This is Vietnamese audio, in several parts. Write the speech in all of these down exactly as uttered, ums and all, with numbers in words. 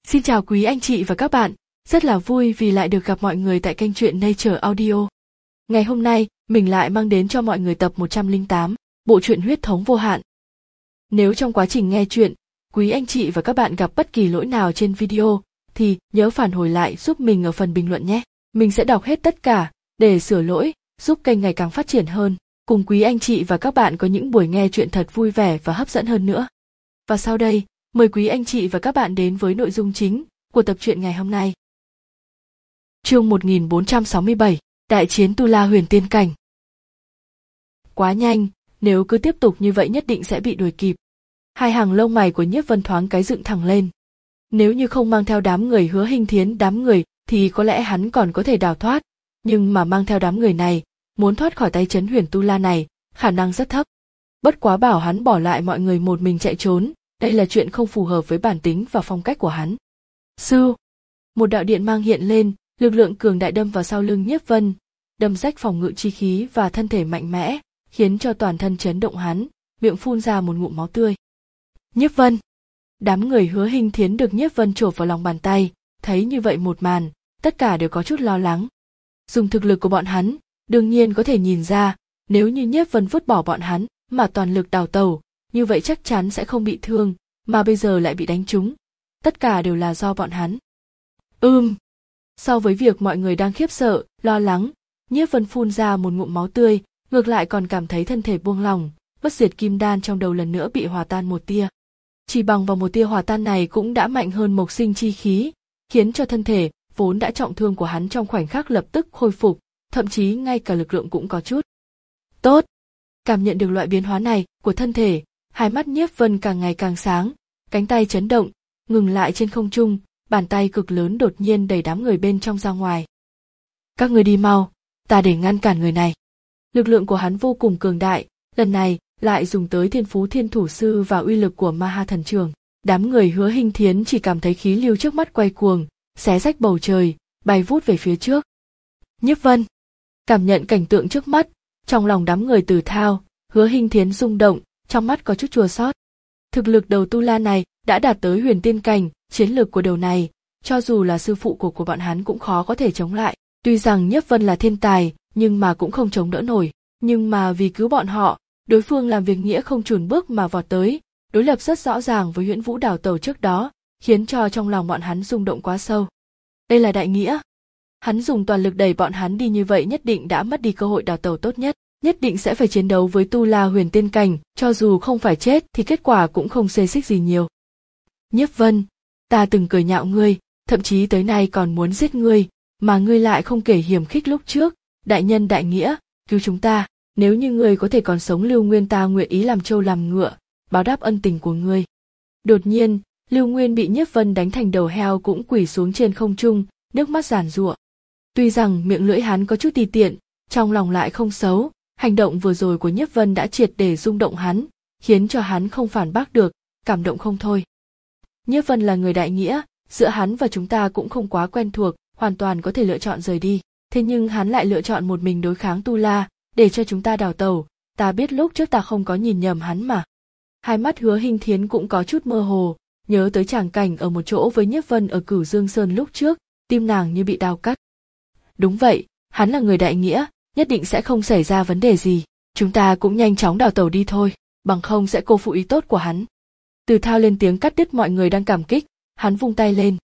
Xin chào quý anh chị và các bạn, rất là vui vì lại được gặp mọi người tại kênh truyện Nature Audio. Ngày hôm nay, mình lại mang đến cho mọi người tập một trăm lẻ tám, bộ truyện Huyết thống vô hạn. Nếu trong quá trình nghe truyện, quý anh chị và các bạn gặp bất kỳ lỗi nào trên video, thì nhớ phản hồi lại giúp mình ở phần bình luận nhé. Mình sẽ đọc hết tất cả, để sửa lỗi, giúp kênh ngày càng phát triển hơn, cùng quý anh chị và các bạn có những buổi nghe truyện thật vui vẻ và hấp dẫn hơn nữa. Và sau đây, mời quý anh chị và các bạn đến với nội dung chính của tập truyện ngày hôm nay. Chương một nghìn bốn trăm sáu mươi bảy, Đại chiến Tu La Huyền Tiên Cảnh. Quá nhanh, nếu cứ tiếp tục như vậy nhất định sẽ bị đuổi kịp. Hai hàng lông mày của Nhiếp Vân thoáng cái dựng thẳng lên. Nếu như không mang theo đám người Hứa Hinh Thiến đám người thì có lẽ hắn còn có thể đào thoát, nhưng mà mang theo đám người này, muốn thoát khỏi tay trấn Huyền Tu La này, khả năng rất thấp. Bất quá bảo hắn bỏ lại mọi người một mình chạy trốn, đây là chuyện không phù hợp với bản tính và phong cách của hắn. Sư, một đạo điện mang hiện lên, lực lượng cường đại đâm vào sau lưng Nhiếp Vân, đâm rách phòng ngự chi khí và thân thể mạnh mẽ, khiến cho toàn thân chấn động hắn, miệng phun ra một ngụm máu tươi. Nhiếp Vân, đám người Hứa Hinh Thiến được Nhiếp Vân chộp vào lòng bàn tay, thấy như vậy một màn, tất cả đều có chút lo lắng. Dùng thực lực của bọn hắn, đương nhiên có thể nhìn ra, nếu như Nhiếp Vân vứt bỏ bọn hắn mà toàn lực đào tẩu, như vậy chắc chắn sẽ không bị thương, mà bây giờ lại bị đánh trúng. Tất cả đều là do bọn hắn. Ừm. So với việc mọi người đang khiếp sợ, lo lắng, Nhiếp Vân phun ra một ngụm máu tươi, ngược lại còn cảm thấy thân thể buông lỏng, bất diệt kim đan trong đầu lần nữa bị hòa tan một tia. Chỉ bằng vào một tia hòa tan này cũng đã mạnh hơn mộc sinh chi khí, khiến cho thân thể vốn đã trọng thương của hắn trong khoảnh khắc lập tức khôi phục, thậm chí ngay cả lực lượng cũng có chút. Tốt. Cảm nhận được loại biến hóa này của thân thể, hai mắt Nhiếp Vân càng ngày càng sáng, cánh tay chấn động, ngừng lại trên không trung, bàn tay cực lớn đột nhiên đẩy đám người bên trong ra ngoài. Các người đi mau, ta để ngăn cản người này. Lực lượng của hắn vô cùng cường đại, lần này lại dùng tới Thiên Phú Thiên Thủ Sư và uy lực của Ma Ha Thần Trường. Đám người Hứa Hinh Thiến chỉ cảm thấy khí lưu trước mắt quay cuồng, xé rách bầu trời, bay vút về phía trước. Nhiếp Vân cảm nhận cảnh tượng trước mắt, trong lòng đám người Tử Thao, Hứa Hinh Thiến rung động, trong mắt có chút chua xót. Thực lực đầu Tu La này đã đạt tới Huyền Tiên Cảnh, chiến lược của đầu này, cho dù là sư phụ của của bọn hắn cũng khó có thể chống lại. Tuy rằng Nhiếp Vân là thiên tài, nhưng mà cũng không chống đỡ nổi. Nhưng mà vì cứu bọn họ, đối phương làm việc nghĩa không chùn bước mà vọt tới, đối lập rất rõ ràng với Huyễn Vũ đào tẩu trước đó, khiến cho trong lòng bọn hắn rung động quá sâu. Đây là đại nghĩa. Hắn dùng toàn lực đẩy bọn hắn đi như vậy nhất định đã mất đi cơ hội đào tẩu tốt nhất. Nhất định sẽ phải chiến đấu với Tu La Huyền Tiên Cảnh, cho dù không phải chết thì kết quả cũng không xê xích gì nhiều. Nhiếp Vân, ta từng cười nhạo ngươi, thậm chí tới nay còn muốn giết ngươi, mà ngươi lại không kể hiểm khích lúc trước, đại nhân đại nghĩa, cứu chúng ta, nếu như ngươi có thể còn sống Lưu Nguyên ta nguyện ý làm trâu làm ngựa, báo đáp ân tình của ngươi. Đột nhiên, Lưu Nguyên bị Nhiếp Vân đánh thành đầu heo cũng quỳ xuống trên không trung, nước mắt giàn giụa. Tuy rằng miệng lưỡi hắn có chút tì tiện, trong lòng lại không xấu. Hành động vừa rồi của Nhiếp Vân đã triệt để rung động hắn, khiến cho hắn không phản bác được, cảm động không thôi. Nhiếp Vân là người đại nghĩa, giữa hắn và chúng ta cũng không quá quen thuộc, hoàn toàn có thể lựa chọn rời đi. Thế nhưng hắn lại lựa chọn một mình đối kháng Tu La, để cho chúng ta đào tẩu, ta biết lúc trước ta không có nhìn nhầm hắn mà. Hai mắt Hứa Hinh Thiến cũng có chút mơ hồ, nhớ tới tràng cảnh ở một chỗ với Nhiếp Vân ở Cửu Dương Sơn lúc trước, tim nàng như bị đao cắt. Đúng vậy, hắn là người đại nghĩa, nhất định sẽ không xảy ra vấn đề gì, chúng ta cũng nhanh chóng đào tẩu đi thôi, bằng không sẽ cô phụ ý tốt của hắn. Từ Thao lên tiếng cắt đứt mọi người đang cảm kích, hắn vung tay lên.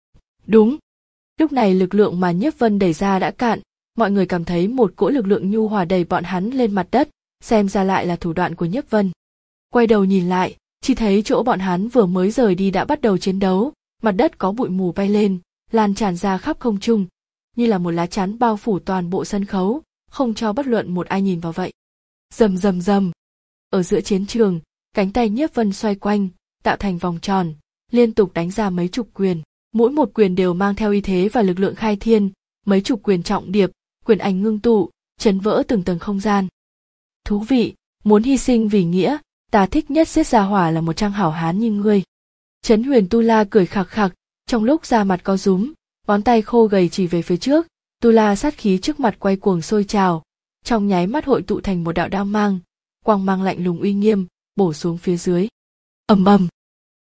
Đúng. Lúc này lực lượng mà Nhiếp Vân đẩy ra đã cạn, mọi người cảm thấy một cỗ lực lượng nhu hòa đẩy bọn hắn lên mặt đất, xem ra lại là thủ đoạn của Nhiếp Vân. Quay đầu nhìn lại, chỉ thấy chỗ bọn hắn vừa mới rời đi đã bắt đầu chiến đấu, mặt đất có bụi mù bay lên, lan tràn ra khắp không trung, như là một lá chắn bao phủ toàn bộ sân khấu, không cho bất luận một ai nhìn vào vậy. Rầm rầm rầm. Ở giữa chiến trường, cánh tay Nhiếp Vân xoay quanh, tạo thành vòng tròn, liên tục đánh ra mấy chục quyền, mỗi một quyền đều mang theo uy thế và lực lượng khai thiên, mấy chục quyền trọng điệp, quyền ảnh ngưng tụ, chấn vỡ từng tầng không gian. Thú vị, muốn hy sinh vì nghĩa, ta thích nhất giết gia hỏa là một trang hảo hán như ngươi. Trấn Huyền Tu La cười khặc khặc, trong lúc da mặt co rúm, ngón tay khô gầy chỉ về phía trước. Tu La sát khí trước mặt quay cuồng sôi trào, trong nháy mắt hội tụ thành một đạo đao mang, quang mang lạnh lùng uy nghiêm, bổ xuống phía dưới. Ầm ầm.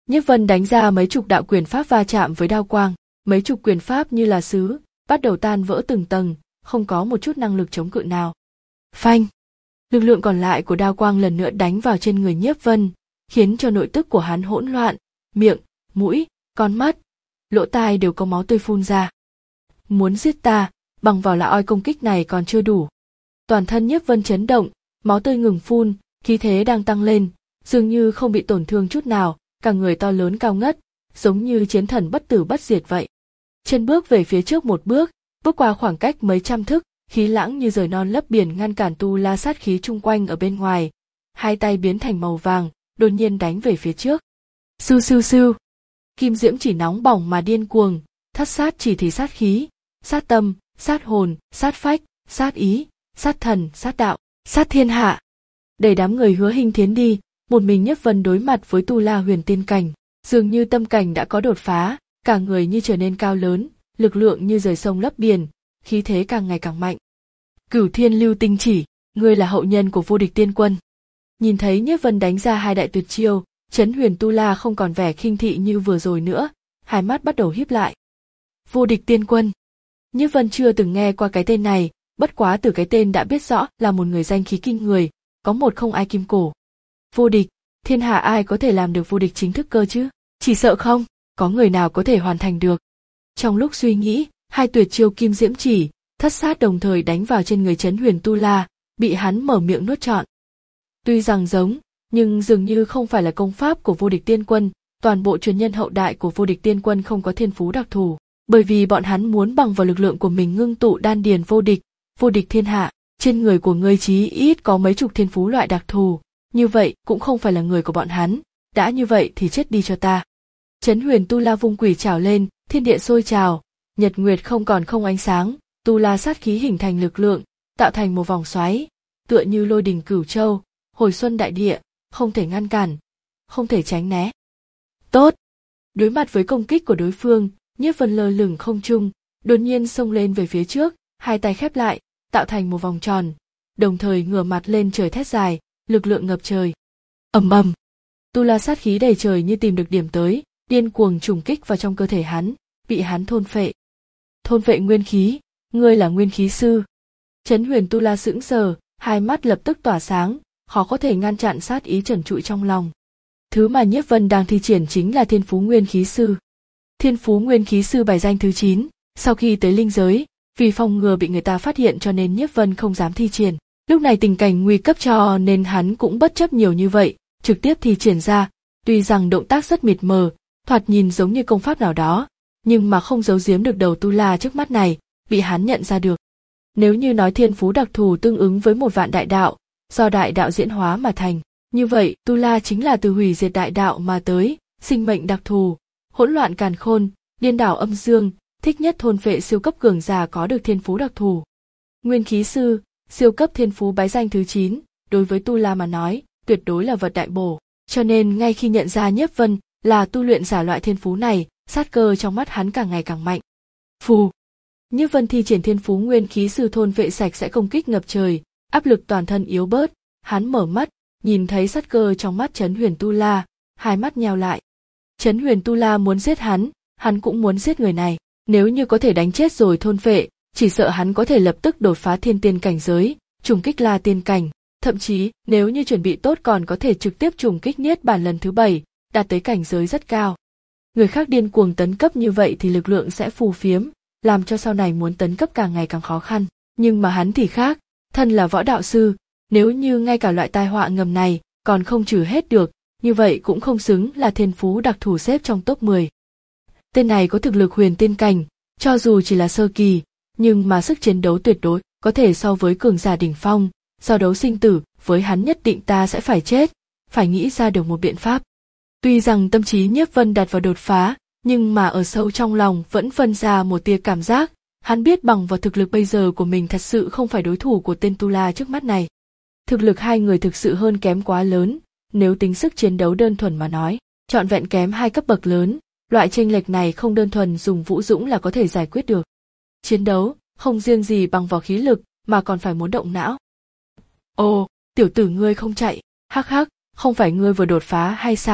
Nhiếp Vân đánh ra mấy chục đạo quyền pháp va chạm với đao quang, mấy chục quyền pháp như là sứ, bắt đầu tan vỡ từng tầng, không có một chút năng lực chống cự nào. Phanh! Lực lượng còn lại của đao quang lần nữa đánh vào trên người Nhiếp Vân, khiến cho nội tức của hắn hỗn loạn, miệng, mũi, con mắt, lỗ tai đều có máu tươi phun ra. Muốn giết ta, bằng vào là oi công kích này còn chưa đủ. Toàn thân Nhiếp Vân chấn động, máu tươi ngừng phun, khí thế đang tăng lên, dường như không bị tổn thương chút nào, cả người to lớn cao ngất, giống như chiến thần bất tử bất diệt vậy. Chân bước về phía trước một bước, bước qua khoảng cách mấy trăm thước, khí lãng như rời non lấp biển ngăn cản tu la sát khí chung quanh ở bên ngoài. Hai tay biến thành màu vàng, đột nhiên đánh về phía trước. Sưu sưu sưu. Kim diễm chỉ nóng bỏng mà điên cuồng, thất sát chỉ thì sát khí, sát tâm, sát hồn, sát phách, sát ý, sát thần, sát đạo, sát thiên hạ. Đẩy đám người Hứa Hinh Thiến đi, một mình Nhiếp Vân đối mặt với tu la huyền tiên cảnh, dường như tâm cảnh đã có đột phá, cả người như trở nên cao lớn, lực lượng như rời sông lấp biển, khí thế càng ngày càng mạnh. Cửu Thiên Lưu Tinh Chỉ, ngươi là hậu nhân của vô địch tiên quân. Nhìn thấy Nhiếp Vân đánh ra hai đại tuyệt chiêu, Chấn Huyền Tu La không còn vẻ khinh thị như vừa rồi nữa, hai mắt bắt đầu híp lại. Vô địch tiên quân. Nhiếp Vân chưa từng nghe qua cái tên này, bất quá từ cái tên đã biết rõ là một người danh khí kinh người, có một không ai kim cổ. Vô địch, thiên hạ ai có thể làm được vô địch chính thức cơ chứ? Chỉ sợ không, có người nào có thể hoàn thành được. Trong lúc suy nghĩ, hai tuyệt chiêu kim diễm chỉ, thất sát đồng thời đánh vào trên người Chấn Huyền Tu La, bị hắn mở miệng nuốt trọn. Tuy rằng giống, nhưng dường như không phải là công pháp của vô địch tiên quân, toàn bộ truyền nhân hậu đại của vô địch tiên quân không có thiên phú đặc thù, bởi vì bọn hắn muốn bằng vào lực lượng của mình ngưng tụ đan điền vô địch, vô địch thiên hạ, trên người của ngươi chí ít có mấy chục thiên phú loại đặc thù, như vậy cũng không phải là người của bọn hắn, đã như vậy thì chết đi cho ta. Chấn Huyền Tu La vung quỷ trảo lên, thiên địa sôi trào, nhật nguyệt không còn không ánh sáng, tu la sát khí hình thành lực lượng, tạo thành một vòng xoáy, tựa như lôi đình cửu châu, hồi xuân đại địa, không thể ngăn cản, không thể tránh né. Tốt! Đối mặt với công kích của đối phương, Nhiếp Vân lơ lửng không trung, đột nhiên xông lên về phía trước, hai tay khép lại, tạo thành một vòng tròn, đồng thời ngửa mặt lên trời thét dài, lực lượng ngập trời. Ầm ầm! Tu la sát khí đầy trời như tìm được điểm tới, điên cuồng trùng kích vào trong cơ thể hắn, bị hắn thôn phệ. Thôn phệ nguyên khí, ngươi là nguyên khí sư. Chấn Huyền Tu La sững sờ, hai mắt lập tức tỏa sáng, khó có thể ngăn chặn sát ý trần trụi trong lòng. Thứ mà Nhiếp Vân đang thi triển chính là Thiên Phú Nguyên Khí Sư. Thiên Phú Nguyên Khí Sư bài danh thứ chín, sau khi tới linh giới, vì phòng ngừa bị người ta phát hiện cho nên Nhiếp Vân không dám thi triển. Lúc này tình cảnh nguy cấp cho nên hắn cũng bất chấp nhiều như vậy, trực tiếp thi triển ra, tuy rằng động tác rất mịt mờ, thoạt nhìn giống như công pháp nào đó, nhưng mà không giấu giếm được đầu tu la trước mắt này, bị hắn nhận ra được. Nếu như nói thiên phú đặc thù tương ứng với một vạn đại đạo, do đại đạo diễn hóa mà thành, như vậy tu la chính là từ hủy diệt đại đạo mà tới, sinh mệnh đặc thù, hỗn loạn càn khôn, điên đảo âm dương, thích nhất thôn phệ siêu cấp cường giả có được thiên phú đặc thù. Nguyên khí sư, siêu cấp thiên phú bái danh thứ chín, đối với tu la mà nói, tuyệt đối là vật đại bổ, cho nên ngay khi nhận ra Nhiếp Vân là tu luyện giả loại thiên phú này, sát cơ trong mắt hắn càng ngày càng mạnh. Phù! Nhiếp Vân thi triển thiên phú nguyên khí sư thôn vệ sạch sẽ công kích ngập trời, áp lực toàn thân yếu bớt, hắn mở mắt, nhìn thấy sát cơ trong mắt Chấn Huyền Tu La, hai mắt nheo lại. Chấn Huyền Tu La muốn giết hắn, hắn cũng muốn giết người này, nếu như có thể đánh chết rồi thôn vệ, chỉ sợ hắn có thể lập tức đột phá thiên tiên cảnh giới, trùng kích La tiên cảnh, thậm chí nếu như chuẩn bị tốt còn có thể trực tiếp trùng kích niết bàn lần thứ bảy, đạt tới cảnh giới rất cao. Người khác điên cuồng tấn cấp như vậy thì lực lượng sẽ phù phiếm, làm cho sau này muốn tấn cấp càng ngày càng khó khăn, nhưng mà hắn thì khác, thân là võ đạo sư, nếu như ngay cả loại tai họa ngầm này còn không trừ hết được, như vậy cũng không xứng là thiên phú đặc thù xếp trong top mười. Tên này có thực lực huyền tiên cảnh, cho dù chỉ là sơ kỳ, nhưng mà sức chiến đấu tuyệt đối có thể so với cường giả đỉnh phong, so đấu sinh tử, với hắn nhất định ta sẽ phải chết, phải nghĩ ra được một biện pháp. Tuy rằng tâm trí Nhiếp Vân đặt vào đột phá, nhưng mà ở sâu trong lòng vẫn phân ra một tia cảm giác, hắn biết bằng vào thực lực bây giờ của mình thật sự không phải đối thủ của tên tu la trước mắt này. Thực lực hai người thực sự hơn kém quá lớn, nếu tính sức chiến đấu đơn thuần mà nói, trọn vẹn kém hai cấp bậc lớn, loại chênh lệch này không đơn thuần dùng vũ dũng là có thể giải quyết được. Chiến đấu, không riêng gì bằng vào khí lực, mà còn phải muốn động não. Ồ, tiểu tử ngươi không chạy, hắc hắc, không phải ngươi vừa đột phá hay sao?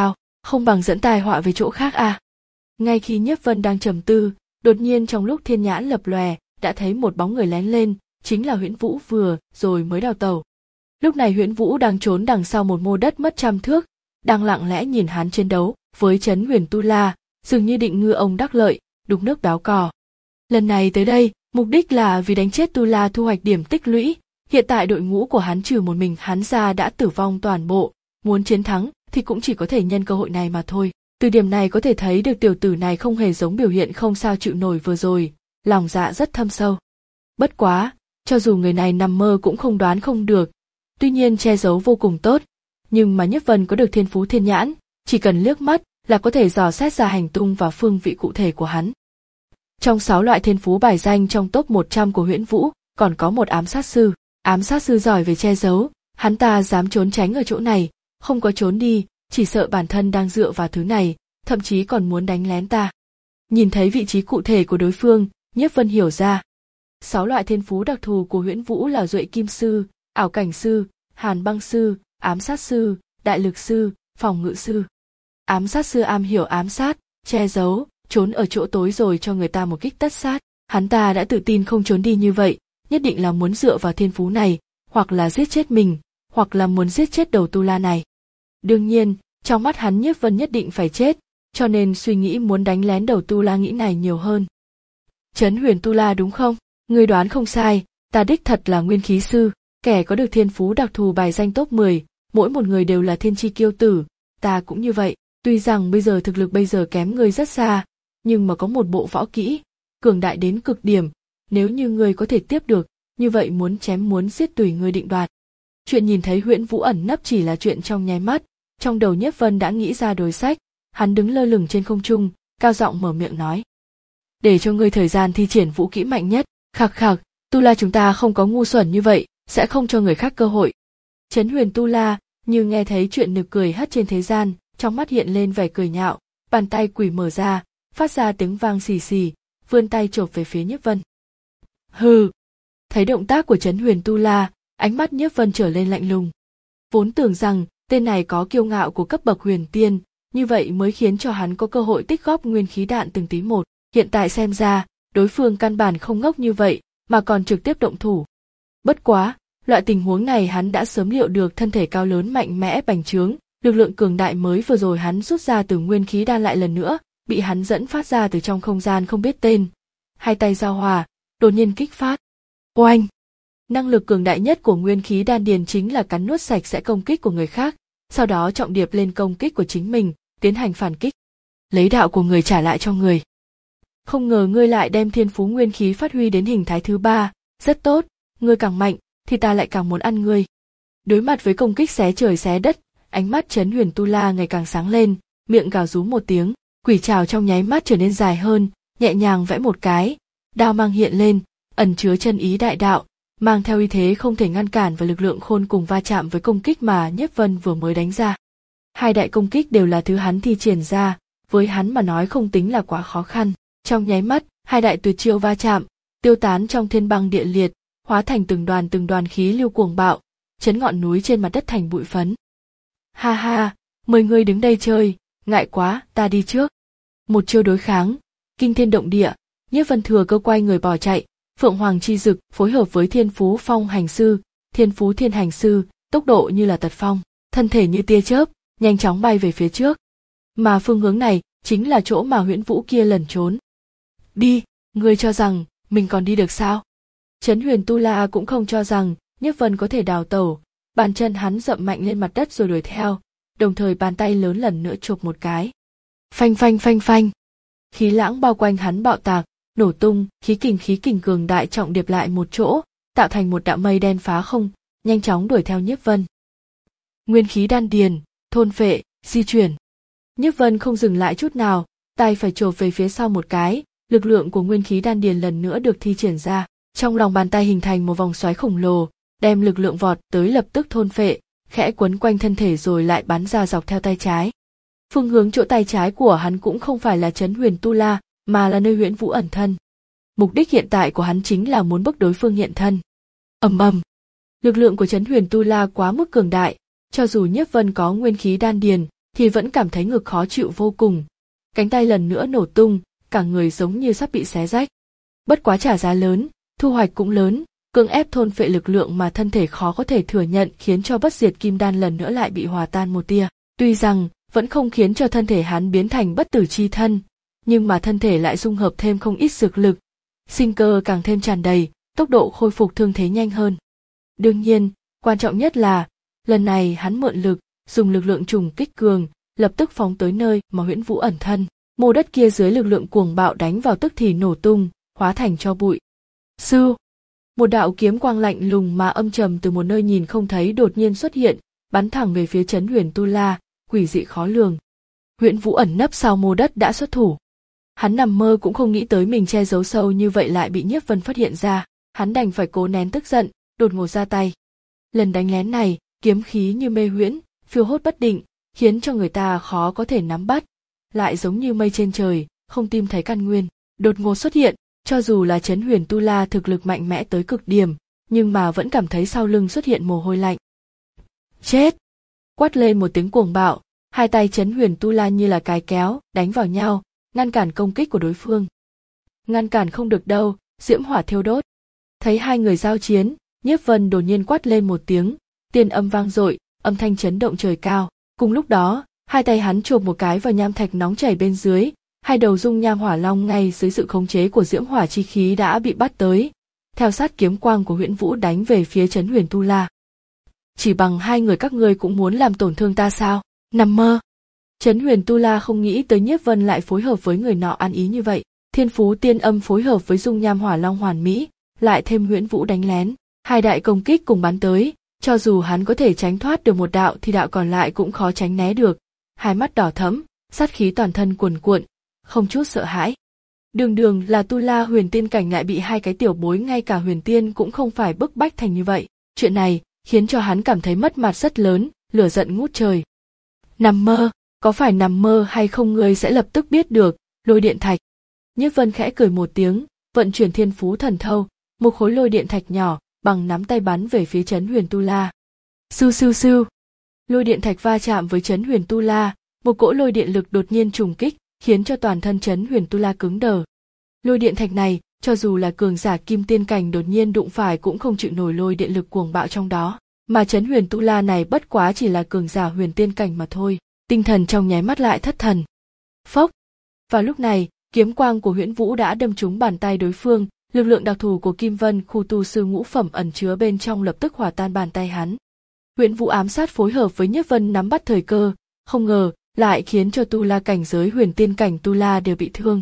không bằng dẫn tai họa về chỗ khác à. Ngay khi Nhiếp Vân đang trầm tư, đột nhiên trong lúc thiên nhãn lập lòe, đã thấy một bóng người lén lên, chính là Huyễn Vũ vừa rồi mới đào tẩu. Lúc này Huyễn Vũ đang trốn đằng sau một mô đất mất trăm thước, đang lặng lẽ nhìn hắn chiến đấu với Trấn Huyền Tu La, dường như định ngư ông đắc lợi, đục nước đáo cò. Lần này tới đây, mục đích là vì đánh chết Tu La thu hoạch điểm tích lũy. Hiện tại đội ngũ của hắn trừ một mình hắn ra đã tử vong toàn bộ, muốn chiến thắng thì cũng chỉ có thể nhân cơ hội này mà thôi. Từ điểm này có thể thấy được tiểu tử này không hề giống biểu hiện không sao chịu nổi vừa rồi, lòng dạ rất thâm sâu. Bất quá, cho dù người này nằm mơ cũng không đoán không được, tuy nhiên che giấu vô cùng tốt, nhưng mà Nhiếp Vân có được thiên phú thiên nhãn, chỉ cần liếc mắt là có thể dò xét ra hành tung và phương vị cụ thể của hắn. Trong sáu loại thiên phú bài danh trong top một trăm của Huyễn Vũ, còn có một ám sát sư. Ám sát sư giỏi về che giấu, hắn ta dám trốn tránh ở chỗ này, không có trốn đi, chỉ sợ bản thân đang dựa vào thứ này, thậm chí còn muốn đánh lén ta. Nhìn thấy vị trí cụ thể của đối phương, Nhiếp Vân hiểu ra. Sáu loại thiên phú đặc thù của Huyễn Vũ là Duệ Kim Sư, Ảo Cảnh Sư, Hàn Băng Sư, Ám Sát Sư, Đại Lực Sư, Phòng Ngự Sư. Ám sát sư am hiểu ám sát, che giấu, trốn ở chỗ tối rồi cho người ta một kích tất sát. Hắn ta đã tự tin không trốn đi như vậy, nhất định là muốn dựa vào thiên phú này, hoặc là giết chết mình, hoặc là muốn giết chết đầu Tu La này. Đương nhiên, trong mắt hắn Nhiếp Vân nhất định phải chết, cho nên suy nghĩ muốn đánh lén đầu Tu La nghĩ này nhiều hơn. Trấn Huyền Tu La đúng không? Ngươi đoán không sai, ta đích thật là nguyên khí sư, kẻ có được thiên phú đặc thù bài danh top mười, mỗi một người đều là thiên chi kiêu tử, ta cũng như vậy. Tuy rằng bây giờ thực lực bây giờ kém ngươi rất xa, nhưng mà có một bộ võ kỹ, cường đại đến cực điểm, nếu như ngươi có thể tiếp được, như vậy muốn chém muốn giết tùy ngươi định đoạt. Chuyện nhìn thấy Huyễn Vũ ẩn nấp chỉ là chuyện trong nháy mắt, trong đầu Nhiếp Vân đã nghĩ ra đối sách, hắn đứng lơ lửng trên không trung, cao giọng mở miệng nói. Để cho ngươi thời gian thi triển vũ kỹ mạnh nhất, khạc khạc, Tu La chúng ta không có ngu xuẩn như vậy, sẽ không cho người khác cơ hội. Trấn Huyền Tu La, như nghe thấy chuyện nực cười hất trên thế gian, trong mắt hiện lên vẻ cười nhạo, bàn tay quỷ mở ra, phát ra tiếng vang xì xì, vươn tay chộp về phía Nhiếp Vân. Hừ! Thấy động tác của Trấn Huyền Tu La, ánh mắt Nhiếp Vân trở lên lạnh lùng. Vốn tưởng rằng tên này có kiêu ngạo của cấp bậc huyền tiên, như vậy mới khiến cho hắn có cơ hội tích góp nguyên khí đạn từng tí một. Hiện tại xem ra, đối phương căn bản không ngốc như vậy, mà còn trực tiếp động thủ. Bất quá, loại tình huống này hắn đã sớm liệu được thân thể cao lớn mạnh mẽ bành trướng. Lực lượng cường đại mới vừa rồi hắn rút ra từ nguyên khí đan lại lần nữa, bị hắn dẫn phát ra từ trong không gian không biết tên. Hai tay giao hòa, đột nhiên kích phát. Oanh! Năng lực cường đại nhất của nguyên khí đan điền chính là cắn nuốt sạch sẽ công kích của người khác, sau đó trọng điệp lên công kích của chính mình, tiến hành phản kích. Lấy đạo của người trả lại cho người. Không ngờ ngươi lại đem thiên phú nguyên khí phát huy đến hình thái thứ ba, rất tốt, ngươi càng mạnh, thì ta lại càng muốn ăn ngươi. Đối mặt với công kích xé trời xé đất, ánh mắt Trấn Huyền Tu La ngày càng sáng lên, miệng gào rú một tiếng, quỷ trảo trong nháy mắt trở nên dài hơn, nhẹ nhàng vẽ một cái, đao mang hiện lên, ẩn chứa chân ý đại đạo, mang theo uy thế không thể ngăn cản và lực lượng khôn cùng va chạm với công kích mà Nhiếp Vân vừa mới đánh ra. Hai đại công kích đều là thứ hắn thi triển ra, với hắn mà nói không tính là quá khó khăn. Trong nháy mắt, hai đại tuyệt chiêu va chạm, tiêu tán trong thiên băng địa liệt, hóa thành từng đoàn từng đoàn khí lưu cuồng bạo, chấn ngọn núi trên mặt đất thành bụi phấn. Ha ha, mời ngươi đứng đây chơi, ngại quá, ta đi trước. Một chiêu đối kháng, kinh thiên động địa, Nhiếp Vân thừa cơ quay người bỏ chạy, Phượng Hoàng chi dực phối hợp với Thiên Phú Phong Hành Sư, Thiên Phú Thiên Hành Sư, tốc độ như là tật phong, thân thể như tia chớp, nhanh chóng bay về phía trước. Mà phương hướng này chính là chỗ mà Huyễn Vũ kia lẩn trốn. Đi, ngươi cho rằng mình còn đi được sao? Trấn Huyền Tu La cũng không cho rằng Nhiếp Vân có thể đào tẩu, bàn chân hắn dậm mạnh lên mặt đất rồi đuổi theo, đồng thời bàn tay lớn lần nữa chộp một cái. Phanh phanh phanh phanh. Khí lãng bao quanh hắn bạo tạc, nổ tung, khí kình khí kình cường đại trọng điệp lại một chỗ, tạo thành một đạo mây đen phá không, nhanh chóng đuổi theo Nhiếp Vân. Nguyên khí đan điền, thôn phệ, di chuyển. Nhiếp Vân không dừng lại chút nào, tay phải chộp về phía sau một cái, lực lượng của nguyên khí đan điền lần nữa được thi triển ra, trong lòng bàn tay hình thành một vòng xoáy khổng lồ, đem lực lượng vọt tới lập tức thôn phệ, khẽ quấn quanh thân thể rồi lại bắn ra dọc theo tay trái. Phương hướng chỗ tay trái của hắn cũng không phải là Trấn Huyền Tu La, mà là nơi Huyễn Vũ ẩn thân. Mục đích hiện tại của hắn chính là muốn bức đối phương hiện thân. Ầm ầm. Lực lượng của Trấn Huyền Tu La quá mức cường đại, cho dù Nhiếp Vân có nguyên khí đan điền, thì vẫn cảm thấy ngực khó chịu vô cùng. Cánh tay lần nữa nổ tung, cả người giống như sắp bị xé rách. Bất quá trả giá lớn, thu hoạch cũng lớn, cưỡng ép thôn phệ lực lượng mà thân thể khó có thể thừa nhận khiến cho bất diệt kim đan lần nữa lại bị hòa tan một tia. Tuy rằng vẫn không khiến cho thân thể hắn biến thành bất tử chi thân, nhưng mà thân thể lại dung hợp thêm không ít dược lực, sinh cơ càng thêm tràn đầy, tốc độ khôi phục thương thế nhanh hơn. Đương nhiên, quan trọng nhất là, lần này hắn mượn lực, dùng lực lượng trùng kích cường, lập tức phóng tới nơi mà Huyễn Vũ ẩn thân. Mô đất kia dưới lực lượng cuồng bạo đánh vào tức thì nổ tung, hóa thành tro bụi. Sư, một đạo kiếm quang lạnh lùng mà âm trầm từ một nơi nhìn không thấy đột nhiên xuất hiện, bắn thẳng về phía Trấn Huyền Tu La, quỷ dị khó lường. Huyễn Vũ ẩn nấp sau mô đất đã xuất thủ. Hắn nằm mơ cũng không nghĩ tới mình che giấu sâu như vậy lại bị Nhiếp Vân phát hiện ra, hắn đành phải cố nén tức giận, đột ngột ra tay. Lần đánh lén này, kiếm khí như mê huyễn, phiêu hốt bất định, khiến cho người ta khó có thể nắm bắt, lại giống như mây trên trời, không tìm thấy căn nguyên. Đột ngột xuất hiện, cho dù là Trấn Huyền Tu La thực lực mạnh mẽ tới cực điểm, nhưng mà vẫn cảm thấy sau lưng xuất hiện mồ hôi lạnh. Chết! Quát lên một tiếng cuồng bạo, hai tay Trấn Huyền Tu La như là cái kéo, đánh vào nhau, ngăn cản công kích của đối phương. Ngăn cản không được đâu, diễm hỏa thiêu đốt. Thấy hai người giao chiến, Nhiếp Vân đột nhiên quát lên một tiếng, tiên âm vang dội, âm thanh chấn động trời cao. Cùng lúc đó, hai tay hắn chộp một cái vào nham thạch nóng chảy bên dưới, hai đầu dung nham hỏa long ngay dưới sự khống chế của diễm hỏa chi khí đã bị bắt tới, theo sát kiếm quang của Huyễn Vũ đánh về phía Trấn Huyền Tu La. Chỉ bằng hai người các ngươi cũng muốn làm tổn thương ta sao? Nằm mơ! Trấn Huyền Tu La không nghĩ tới Nhiếp Vân lại phối hợp với người nọ ăn ý như vậy. Thiên phú tiên âm phối hợp với dung nham hỏa long hoàn mỹ, lại thêm Huyễn Vũ đánh lén, hai đại công kích cùng bắn tới, cho dù hắn có thể tránh thoát được một đạo thì đạo còn lại cũng khó tránh né được. Hai mắt đỏ thẫm, sát khí toàn thân cuồn cuộn, không chút sợ hãi. Đường đường là Tu La huyền tiên cảnh lại bị hai cái tiểu bối ngay cả huyền tiên cũng không phải bức bách thành như vậy. Chuyện này khiến cho hắn cảm thấy mất mặt rất lớn, lửa giận ngút trời. Nằm mơ, có phải nằm mơ hay không ngươi sẽ lập tức biết được. Lôi điện thạch. Nhiếp Vân khẽ cười một tiếng, vận chuyển thiên phú thần thâu, một khối lôi điện thạch nhỏ bằng nắm tay bắn về phía Trấn Huyền Tu La. Sưu sưu sưu. Lôi điện thạch va chạm với Trấn Huyền Tu La, một cỗ lôi điện lực đột nhiên trùng kích, khiến cho toàn thân Trấn Huyền Tu La cứng đờ. Lôi điện thạch này, cho dù là cường giả kim tiên cảnh đột nhiên đụng phải cũng không chịu nổi lôi điện lực cuồng bạo trong đó, mà Trấn Huyền Tu La này bất quá chỉ là cường giả huyền tiên cảnh mà thôi, tinh thần trong nháy mắt lại thất thần. Phốc. Vào lúc này, kiếm quang của Huyễn Vũ đã đâm trúng bàn tay đối phương, lực lượng đặc thù của Kim Vân khu tu sư ngũ phẩm ẩn chứa bên trong lập tức hòa tan bàn tay hắn. Huyễn Vũ ám sát phối hợp với Nhiếp Vân nắm bắt thời cơ, không ngờ lại khiến cho Tu La cảnh giới huyền tiên cảnh Tu La đều bị thương.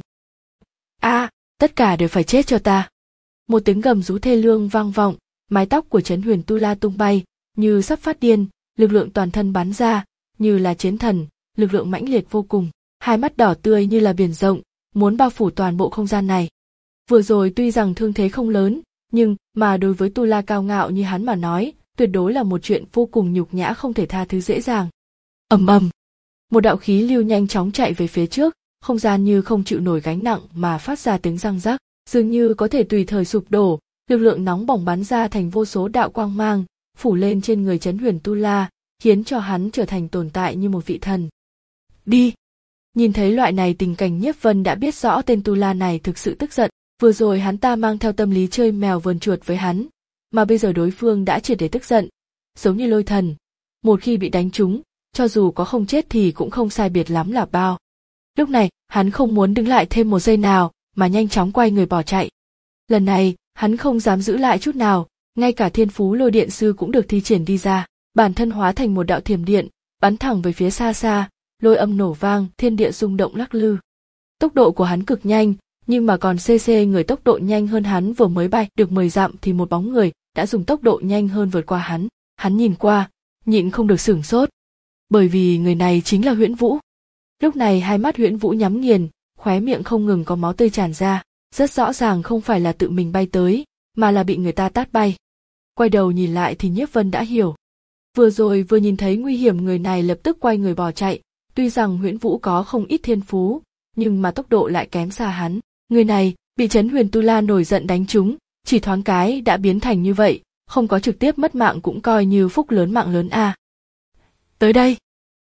A, à, tất cả đều phải chết cho ta! Một tiếng gầm rú thê lương vang vọng, mái tóc của Trấn Huyền Tu La tung bay, như sắp phát điên, lực lượng toàn thân bắn ra, như là chiến thần, lực lượng mãnh liệt vô cùng, hai mắt đỏ tươi như là biển rộng, muốn bao phủ toàn bộ không gian này. Vừa rồi tuy rằng thương thế không lớn, nhưng mà đối với Tu La cao ngạo như hắn mà nói, tuyệt đối là một chuyện vô cùng nhục nhã không thể tha thứ dễ dàng. Ầm ầm, một đạo khí lưu nhanh chóng chạy về phía trước, không gian như không chịu nổi gánh nặng mà phát ra tiếng răng rắc, dường như có thể tùy thời sụp đổ, lực lượng nóng bỏng bắn ra thành vô số đạo quang mang, phủ lên trên người Trấn Huyền Tu La, khiến cho hắn trở thành tồn tại như một vị thần. Đi! Nhìn thấy loại này tình cảnh Nhiếp Vân đã biết rõ tên Tu La này thực sự tức giận, vừa rồi hắn ta mang theo tâm lý chơi mèo vờn chuột với hắn, mà bây giờ đối phương đã triệt để tức giận, giống như lôi thần, một khi bị đánh trúng, cho dù có không chết thì cũng không sai biệt lắm là bao. Lúc này, hắn không muốn đứng lại thêm một giây nào, mà nhanh chóng quay người bỏ chạy. Lần này, hắn không dám giữ lại chút nào, ngay cả thiên phú lôi điện sư cũng được thi triển đi ra, bản thân hóa thành một đạo thiểm điện, bắn thẳng về phía xa xa, lôi âm nổ vang, thiên địa rung động lắc lư. Tốc độ của hắn cực nhanh, nhưng mà còn xê xê người tốc độ nhanh hơn hắn vừa mới bay được mười dặm thì một bóng người đã dùng tốc độ nhanh hơn vượt qua hắn. Hắn nhìn qua, nhịn không được sửng sốt, bởi vì người này chính là Huyễn Vũ. Lúc này hai mắt Huyễn Vũ nhắm nghiền, khóe miệng không ngừng có máu tươi tràn ra, rất rõ ràng không phải là tự mình bay tới, mà là bị người ta tát bay. Quay đầu nhìn lại thì Nhiếp Vân đã hiểu. Vừa rồi vừa nhìn thấy nguy hiểm người này lập tức quay người bỏ chạy, tuy rằng Huyễn Vũ có không ít thiên phú, nhưng mà tốc độ lại kém xa hắn. Người này bị Trấn Huyền Tu La nổi giận đánh trúng, chỉ thoáng cái đã biến thành như vậy, không có trực tiếp mất mạng cũng coi như phúc lớn mạng lớn a. À. Tới đây!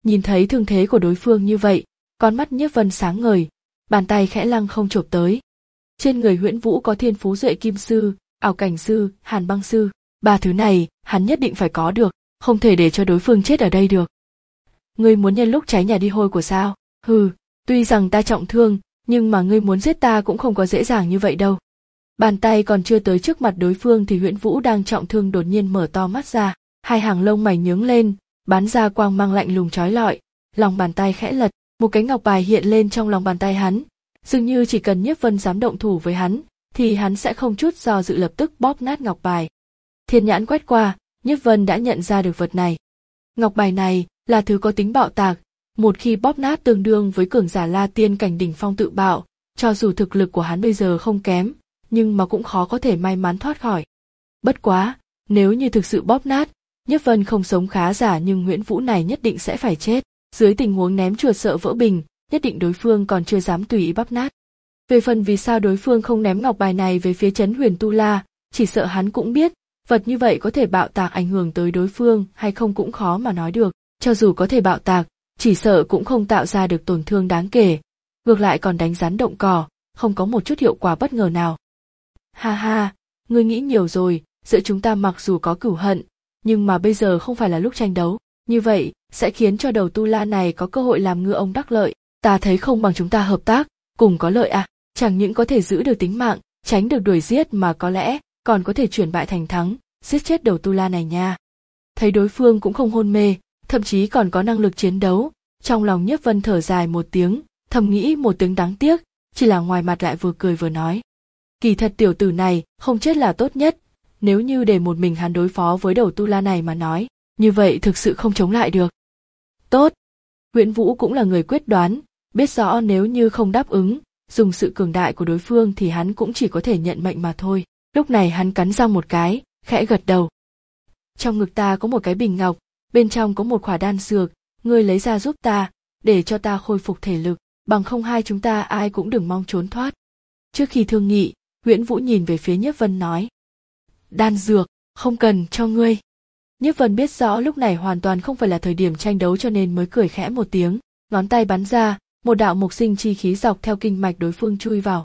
Nhìn thấy thương thế của đối phương như vậy, con mắt Nhiếp Vân sáng ngời, bàn tay khẽ lăng không chộp tới. Trên người Huyễn Vũ có Thiên Phú Duệ Kim Sư, Ảo Cảnh Sư, Hàn Băng Sư, ba thứ này hắn nhất định phải có được, không thể để cho đối phương chết ở đây được. Ngươi muốn nhân lúc cháy nhà đi hôi của sao? Hừ, tuy rằng ta trọng thương, nhưng mà ngươi muốn giết ta cũng không có dễ dàng như vậy đâu. Bàn tay còn chưa tới trước mặt đối phương thì Huyễn Vũ đang trọng thương đột nhiên mở to mắt ra, hai hàng lông mày nhướng lên, bắn ra quang mang lạnh lùng chói lọi, lòng bàn tay khẽ lật, một cái ngọc bài hiện lên trong lòng bàn tay hắn, dường như chỉ cần Nhiếp Vân dám động thủ với hắn, thì hắn sẽ không chút do dự lập tức bóp nát ngọc bài. Thiên nhãn quét qua, Nhiếp Vân đã nhận ra được vật này. Ngọc bài này là thứ có tính bạo tạc, một khi bóp nát tương đương với cường giả La Tiên cảnh đỉnh phong tự bạo, cho dù thực lực của hắn bây giờ không kém, nhưng mà cũng khó có thể may mắn thoát khỏi. Bất quá, nếu như thực sự bóp nát, Nhiếp Vân không sống khá giả nhưng Huyễn Vũ này nhất định sẽ phải chết. Dưới tình huống ném chuột sợ vỡ bình, nhất định đối phương còn chưa dám tùy ý bóp nát. Về phần vì sao đối phương không ném ngọc bài này về phía Trấn Huyền Tu La, chỉ sợ hắn cũng biết, vật như vậy có thể bạo tạc ảnh hưởng tới đối phương hay không cũng khó mà nói được. Cho dù có thể bạo tạc, chỉ sợ cũng không tạo ra được tổn thương đáng kể, ngược lại còn đánh rắn động cỏ, không có một chút hiệu quả bất ngờ nào. Ha ha, ngươi nghĩ nhiều rồi, giữa chúng ta mặc dù có cửu hận, nhưng mà bây giờ không phải là lúc tranh đấu, như vậy sẽ khiến cho đầu Tu La này có cơ hội làm ngư ông đắc lợi, ta thấy không bằng chúng ta hợp tác, cùng có lợi à, chẳng những có thể giữ được tính mạng, tránh được đuổi giết mà có lẽ còn có thể chuyển bại thành thắng, giết chết đầu Tu La này nha. Thấy đối phương cũng không hôn mê, thậm chí còn có năng lực chiến đấu, trong lòng Nhiếp Vân thở dài một tiếng, thầm nghĩ một tiếng đáng tiếc, chỉ là ngoài mặt lại vừa cười vừa nói. Kỳ thật tiểu tử này không chết là tốt nhất, nếu như để một mình hắn đối phó với đầu Tu La này mà nói, như vậy thực sự không chống lại được. Tốt. Huyễn Vũ cũng là người quyết đoán, biết rõ nếu như không đáp ứng, dùng sự cường đại của đối phương thì hắn cũng chỉ có thể nhận mệnh mà thôi. Lúc này hắn cắn răng một cái, khẽ gật đầu. Trong ngực ta có một cái bình ngọc, bên trong có một khỏa đan dược, ngươi lấy ra giúp ta, để cho ta khôi phục thể lực, bằng không hai chúng ta ai cũng đừng mong trốn thoát. Trước khi thương nghị, Huyễn Vũ nhìn về phía Nhiếp Vân nói. Đan dược, không cần cho ngươi. Nhiếp Vân biết rõ lúc này hoàn toàn không phải là thời điểm tranh đấu cho nên mới cười khẽ một tiếng, ngón tay bắn ra, một đạo mộc sinh chi khí dọc theo kinh mạch đối phương chui vào.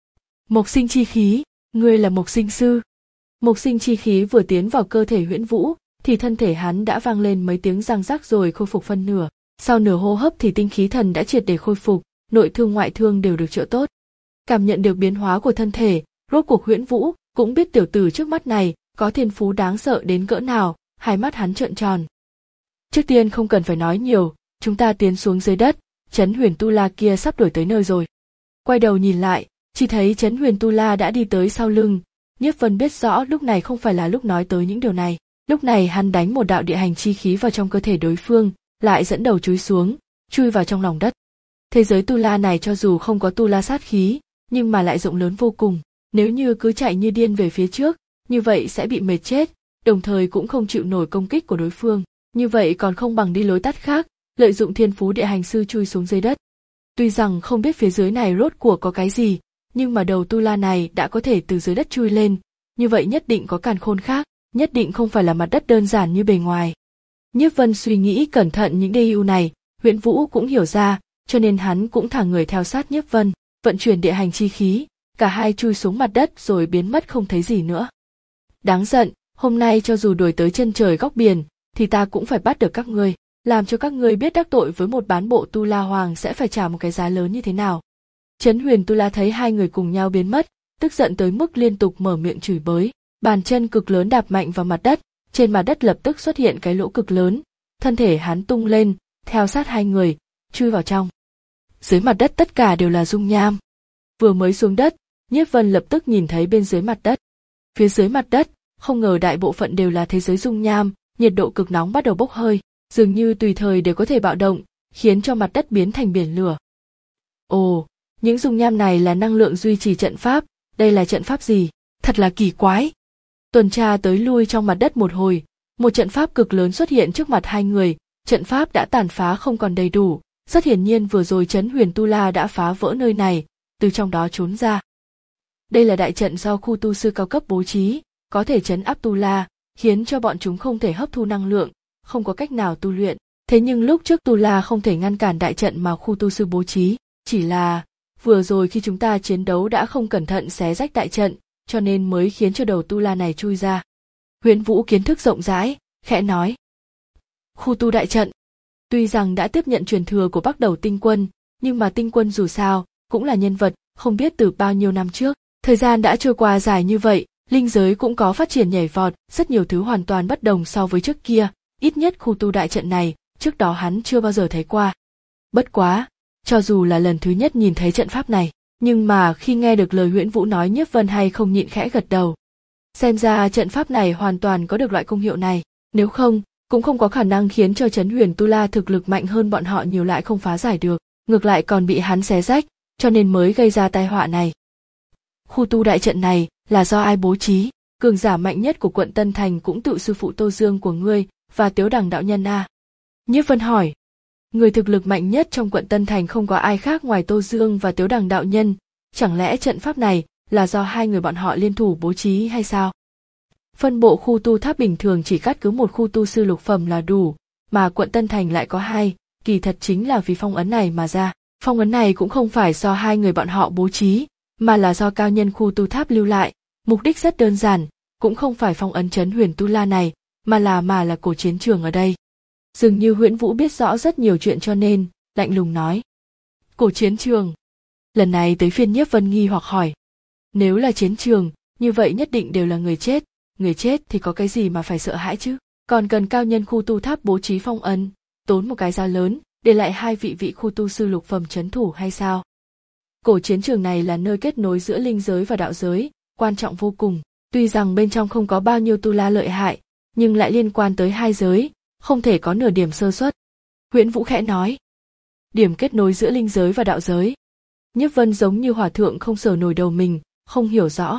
Mộc sinh chi khí, ngươi là mộc sinh sư. Mộc sinh chi khí vừa tiến vào cơ thể Huyễn Vũ, thì thân thể hắn đã vang lên mấy tiếng răng rắc rồi khôi phục phân nửa. Sau nửa hô hấp thì tinh khí thần đã triệt để khôi phục, nội thương ngoại thương đều được chữa tốt. Cảm nhận được biến hóa của thân thể, rốt cuộc Huyễn Vũ cũng biết tiểu tử trước mắt này có thiên phú đáng sợ đến cỡ nào, hai mắt hắn trợn tròn. Trước tiên không cần phải nói nhiều, chúng ta tiến xuống dưới đất, Trấn Huyền Tu La kia sắp đuổi tới nơi rồi. Quay đầu nhìn lại, chỉ thấy Trấn Huyền Tu La đã đi tới sau lưng. Nhiếp Vân biết rõ lúc này không phải là lúc nói tới những điều này. Lúc này hắn đánh một đạo địa hành chi khí vào trong cơ thể đối phương, lại dẫn đầu chúi xuống, chui vào trong lòng đất. Thế giới Tu La này cho dù không có Tu La sát khí, nhưng mà lại rộng lớn vô cùng. Nếu như cứ chạy như điên về phía trước, như vậy sẽ bị mệt chết, đồng thời cũng không chịu nổi công kích của đối phương. Như vậy còn không bằng đi lối tắt khác, lợi dụng thiên phú địa hành sư chui xuống dưới đất. Tuy rằng không biết phía dưới này rốt cuộc có cái gì, nhưng mà đầu Tu La này đã có thể từ dưới đất chui lên, như vậy nhất định có càn khôn khác, nhất định không phải là mặt đất đơn giản như bề ngoài. Nhiếp Vân suy nghĩ cẩn thận những điều này, Huyễn Vũ cũng hiểu ra, cho nên hắn cũng thả người theo sát Nhiếp Vân, vận chuyển địa hành chi khí, cả hai chui xuống mặt đất rồi biến mất không thấy gì nữa. Đáng giận, hôm nay cho dù đuổi tới chân trời góc biển, thì ta cũng phải bắt được các ngươi, làm cho các ngươi biết đắc tội với một bán bộ Tu La Hoàng sẽ phải trả một cái giá lớn như thế nào. Trấn Huyền Tu La thấy hai người cùng nhau biến mất, tức giận tới mức liên tục mở miệng chửi bới, bàn chân cực lớn đạp mạnh vào mặt đất, trên mặt đất lập tức xuất hiện cái lỗ cực lớn, thân thể hắn tung lên, theo sát hai người, chui vào trong. Dưới mặt đất tất cả đều là dung nham. Vừa mới xuống đất, Nhiếp Vân lập tức nhìn thấy bên dưới mặt đất. Phía dưới mặt đất, không ngờ đại bộ phận đều là thế giới dung nham, nhiệt độ cực nóng bắt đầu bốc hơi, dường như tùy thời đều có thể bạo động, khiến cho mặt đất biến thành biển lửa. Ồ, những dung nham này là năng lượng duy trì trận pháp, đây là trận pháp gì? Thật là kỳ quái. Tuần tra tới lui trong mặt đất một hồi, một trận pháp cực lớn xuất hiện trước mặt hai người, trận pháp đã tàn phá không còn đầy đủ, rất hiển nhiên vừa rồi Trấn Huyền Tu La đã phá vỡ nơi này, từ trong đó trốn ra. Đây là đại trận do khu tu sư cao cấp bố trí, có thể trấn áp Tu La, khiến cho bọn chúng không thể hấp thu năng lượng, không có cách nào tu luyện. Thế nhưng lúc trước Tu La không thể ngăn cản đại trận mà khu tu sư bố trí, chỉ là vừa rồi khi chúng ta chiến đấu đã không cẩn thận xé rách đại trận, cho nên mới khiến cho đầu Tu La này chui ra. Huyễn Vũ kiến thức rộng rãi, khẽ nói. Khu tu đại trận. Tuy rằng đã tiếp nhận truyền thừa của Bắc Đầu Tinh Quân, nhưng mà Tinh Quân dù sao cũng là nhân vật không biết từ bao nhiêu năm trước. Thời gian đã trôi qua dài như vậy, linh giới cũng có phát triển nhảy vọt, rất nhiều thứ hoàn toàn bất đồng so với trước kia, ít nhất khu tu đại trận này, trước đó hắn chưa bao giờ thấy qua. Bất quá, cho dù là lần thứ nhất nhìn thấy trận pháp này, nhưng mà khi nghe được lời Huyễn Vũ nói, Nhiếp Vân hay không nhịn khẽ gật đầu. Xem ra trận pháp này hoàn toàn có được loại công hiệu này, nếu không, cũng không có khả năng khiến cho Trấn Huyền Tu La thực lực mạnh hơn bọn họ nhiều lại không phá giải được, ngược lại còn bị hắn xé rách, cho nên mới gây ra tai họa này. Khu tu đại trận này là do ai bố trí? Cường giả mạnh nhất của quận Tân Thành cũng tự sư phụ Tô Dương của ngươi và Tiếu Đằng đạo nhân à? Nhiếp Vân hỏi. Người thực lực mạnh nhất trong quận Tân Thành không có ai khác ngoài Tô Dương và Tiếu Đằng đạo nhân, chẳng lẽ trận pháp này là do hai người bọn họ liên thủ bố trí hay sao? Phân bộ khu tu tháp bình thường chỉ cắt cứ một khu tu sư lục phẩm là đủ, mà quận Tân Thành lại có hai, kỳ thật chính là vì phong ấn này mà ra. Phong ấn này cũng không phải do hai người bọn họ bố trí, mà là do cao nhân khu tu tháp lưu lại, mục đích rất đơn giản, cũng không phải phong ấn Trấn Huyền Tu La này, mà là mà là cổ chiến trường ở đây. Dường như Huyễn Vũ biết rõ rất nhiều chuyện cho nên, lạnh lùng nói. Cổ chiến trường. Lần này tới phiên Nhiếp Vân nghi hoặc hỏi. Nếu là chiến trường, như vậy nhất định đều là người chết, người chết thì có cái gì mà phải sợ hãi chứ, còn cần cao nhân khu tu tháp bố trí phong ấn, tốn một cái giá lớn, để lại hai vị vị khu tu sư lục phẩm trấn thủ hay sao? Cổ chiến trường này là nơi kết nối giữa linh giới và đạo giới, quan trọng vô cùng, tuy rằng bên trong không có bao nhiêu tu la lợi hại, nhưng lại liên quan tới hai giới, không thể có nửa điểm sơ suất. Huyễn Vũ khẽ nói. Điểm kết nối giữa linh giới và đạo giới. Nhiếp Vân giống như hòa thượng không sờ nổi đầu mình, không hiểu rõ.